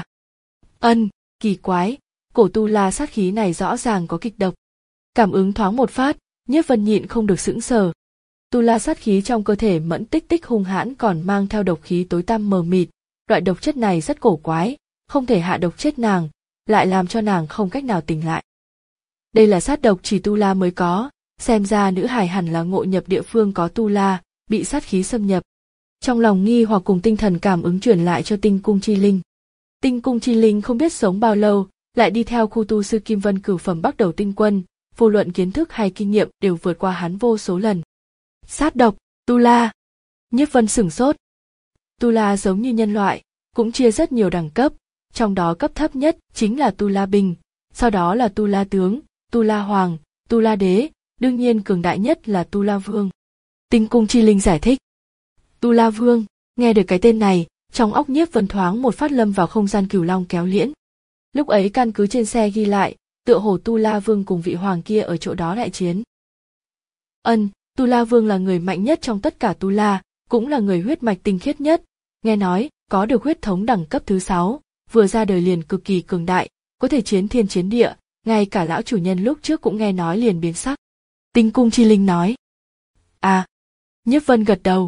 Ân, kỳ quái, cổ tu la sát khí này rõ ràng có kịch độc. Cảm ứng thoáng một phát, Nhiếp Vân nhịn không được sững sờ. Tu la sát khí trong cơ thể Mẫn Tích Tích hung hãn còn mang theo độc khí tối tăm mờ mịt, loại độc chất này rất cổ quái, không thể hạ độc chết nàng, lại làm cho nàng không cách nào tỉnh lại. Đây là sát độc chỉ tu la mới có, xem ra nữ hài hẳn là ngộ nhập địa phương có tu la, bị sát khí xâm nhập. Trong lòng nghi hoặc cùng tinh thần cảm ứng truyền lại cho Tinh Cung Chi Linh. Tinh Cung Chi Linh không biết sống bao lâu, lại đi theo khu tu sư Kim Vân cửu phẩm bắt đầu tinh quân, vô luận kiến thức hay kinh nghiệm đều vượt qua hắn vô số lần. Sát độc, tu la. Nhiếp Vân sửng sốt. Tu la giống như nhân loại, cũng chia rất nhiều đẳng cấp, trong đó cấp thấp nhất chính là tu la bình, sau đó là tu la tướng, tu la hoàng, tu la đế, đương nhiên cường đại nhất là tu la vương. Tinh Cung Chi Linh giải thích. Tu la vương, nghe được cái tên này, trong óc Nhiếp Vân thoáng một phát lâm vào không gian cửu long kéo liễn. Lúc ấy căn cứ trên xe ghi lại, tựa hồ tu la vương cùng vị hoàng kia ở chỗ đó đại chiến. Ân, tu la vương là người mạnh nhất trong tất cả tu la, cũng là người huyết mạch tinh khiết nhất, nghe nói có được huyết thống đẳng cấp thứ sáu, vừa ra đời liền cực kỳ cường đại, có thể chiến thiên chiến địa, ngay cả lão chủ nhân lúc trước cũng nghe nói liền biến sắc. Tinh Cung Chi Linh nói. À, Nhiếp Vân gật đầu.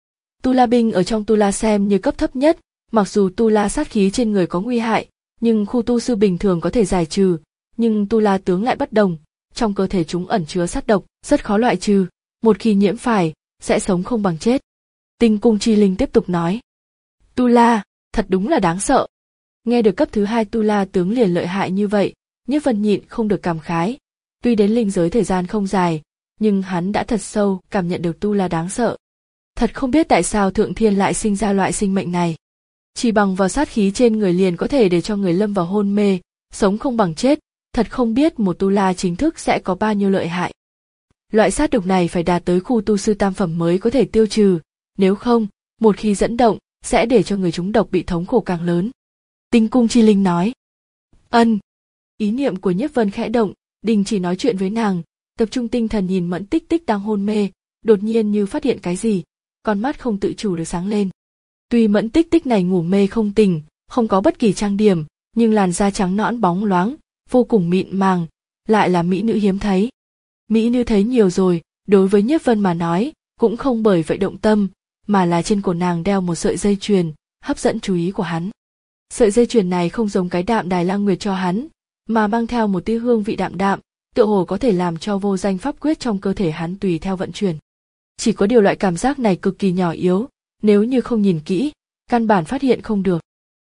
Tu la binh ở trong tu la xem như cấp thấp nhất, mặc dù tu la sát khí trên người có nguy hại, nhưng khu tu sư bình thường có thể giải trừ, nhưng tu la tướng lại bất đồng, trong cơ thể chúng ẩn chứa sát độc, rất khó loại trừ, một khi nhiễm phải, sẽ sống không bằng chết. Tinh Cung Chi Linh tiếp tục nói. Tu la, thật đúng là đáng sợ. Nghe được cấp thứ hai tu la tướng liền lợi hại như vậy, Nhiếp Vân nhịn không được cảm khái. Tuy đến linh giới thời gian không dài, nhưng hắn đã thật sâu cảm nhận được tu la đáng sợ. Thật không biết tại sao Thượng Thiên lại sinh ra loại sinh mệnh này. Chỉ bằng vào sát khí trên người liền có thể để cho người lâm vào hôn mê, sống không bằng chết, thật không biết một tu la chính thức sẽ có bao nhiêu lợi hại. Loại sát độc này phải đạt tới khu tu sư tam phẩm mới có thể tiêu trừ, nếu không, một khi dẫn động, sẽ để cho người trúng độc bị thống khổ càng lớn. Tinh Cung Chi Linh nói. Ân. Ý niệm của Nhiếp Vân khẽ động, đình chỉ nói chuyện với nàng, tập trung tinh thần nhìn Mẫn Tích Tích đang hôn mê, đột nhiên như phát hiện cái gì, con mắt không tự chủ được sáng lên. Tuy Mẫn Tích Tích này ngủ mê không tỉnh, không có bất kỳ trang điểm, nhưng làn da trắng nõn bóng loáng, vô cùng mịn màng, lại là mỹ nữ hiếm thấy. Mỹ nữ thấy nhiều rồi, đối với Nhiếp Vân mà nói, cũng không bởi vậy động tâm, mà là trên cổ nàng đeo một sợi dây chuyền, hấp dẫn chú ý của hắn. Sợi dây chuyền này không giống cái đạm Đài Lang Nguyệt cho hắn, mà mang theo một tia hương vị đạm đạm, tựa hồ có thể làm cho vô danh pháp quyết trong cơ thể hắn tùy theo vận chuyển. Chỉ có điều loại cảm giác này cực kỳ nhỏ yếu, nếu như không nhìn kỹ, căn bản phát hiện không được.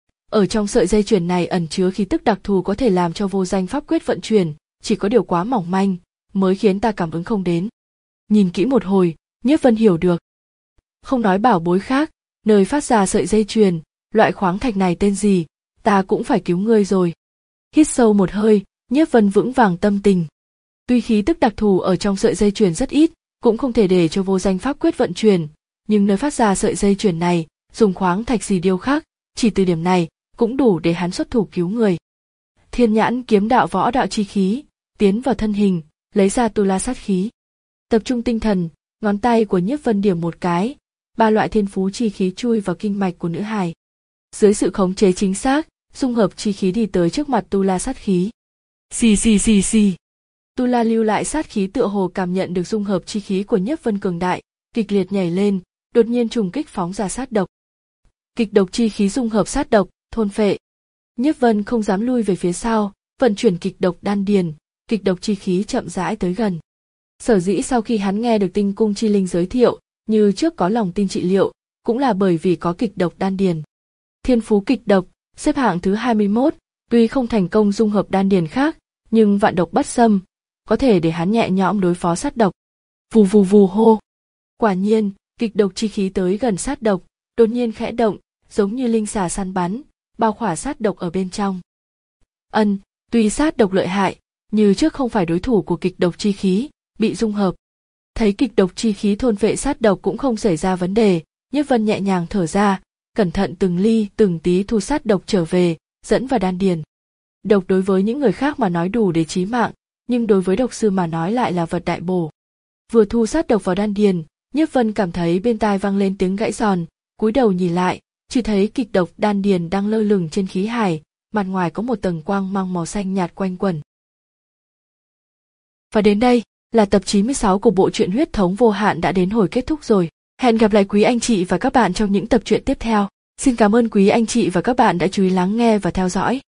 Ở trong sợi dây chuyền này ẩn chứa khí tức đặc thù có thể làm cho vô danh pháp quyết vận chuyển, chỉ có điều quá mỏng manh, mới khiến ta cảm ứng không đến. Nhìn kỹ một hồi, Nhiếp Vân hiểu được. Không nói bảo bối khác, nơi phát ra sợi dây chuyền, loại khoáng thạch này tên gì, ta cũng phải cứu ngươi rồi. Hít sâu một hơi, Nhiếp Vân vững vàng tâm tình. Tuy khí tức đặc thù ở trong sợi dây chuyền rất ít, cũng không thể để cho vô danh pháp quyết vận chuyển, nhưng nơi phát ra sợi dây chuyền này, dùng khoáng thạch gì điêu khắc, chỉ từ điểm này, cũng đủ để hắn xuất thủ cứu người. Thiên nhãn kiếm đạo võ đạo chi khí, tiến vào thân hình, lấy ra tu la sát khí. Tập trung tinh thần, ngón tay của Nhiếp Vân điểm một cái, ba loại thiên phú chi khí chui vào kinh mạch của nữ hài. Dưới sự khống chế chính xác, dung hợp chi khí đi tới trước mặt tu la sát khí. Xì xì xì xì. Tu la lưu lại sát khí tựa hồ cảm nhận được dung hợp chi khí của Nhiếp Vân cường đại, kịch liệt nhảy lên, đột nhiên trùng kích phóng ra sát độc. Kịch độc chi khí dung hợp sát độc, thôn phệ. Nhiếp Vân không dám lui về phía sau, vận chuyển kịch độc đan điền, kịch độc chi khí chậm rãi tới gần. Sở dĩ sau khi hắn nghe được Tinh Cung Chi Linh giới thiệu, như trước có lòng tin trị liệu, cũng là bởi vì có kịch độc đan điền. Thiên phú kịch độc, xếp hạng thứ hai mươi mốt, tuy không thành công dung hợp đan điền khác, nhưng vạn độc bất xâm, có thể để hắn nhẹ nhõm đối phó sát độc. Vù vù vù hô. Quả nhiên, kịch độc chi khí tới gần sát độc, đột nhiên khẽ động, giống như linh xà săn bắn, bao khỏa sát độc ở bên trong. Ân, tuy sát độc lợi hại, như trước không phải đối thủ của kịch độc chi khí, bị dung hợp. Thấy kịch độc chi khí thôn vệ sát độc cũng không xảy ra vấn đề, Nhiếp Vân nhẹ nhàng thở ra, cẩn thận từng ly từng tí thu sát độc trở về, dẫn vào đan điền. Độc đối với những người khác mà nói đủ để chí mạng, nhưng đối với độc sư mà nói lại là vật đại bổ. Vừa thu sát độc vào đan điền, Nhiếp Vân cảm thấy bên tai vang lên tiếng gãy giòn, cúi đầu nhìn lại, chỉ thấy kịch độc đan điền đang lơ lửng trên khí hải, mặt ngoài có một tầng quang mang màu xanh nhạt quanh quẩn. Và đến đây là tập chín mươi sáu của bộ truyện Huyết Thống Vô Hạn đã đến hồi kết thúc rồi. Hẹn gặp lại quý anh chị và các bạn trong những tập truyện tiếp theo. Xin cảm ơn quý anh chị và các bạn đã chú ý lắng nghe và theo dõi.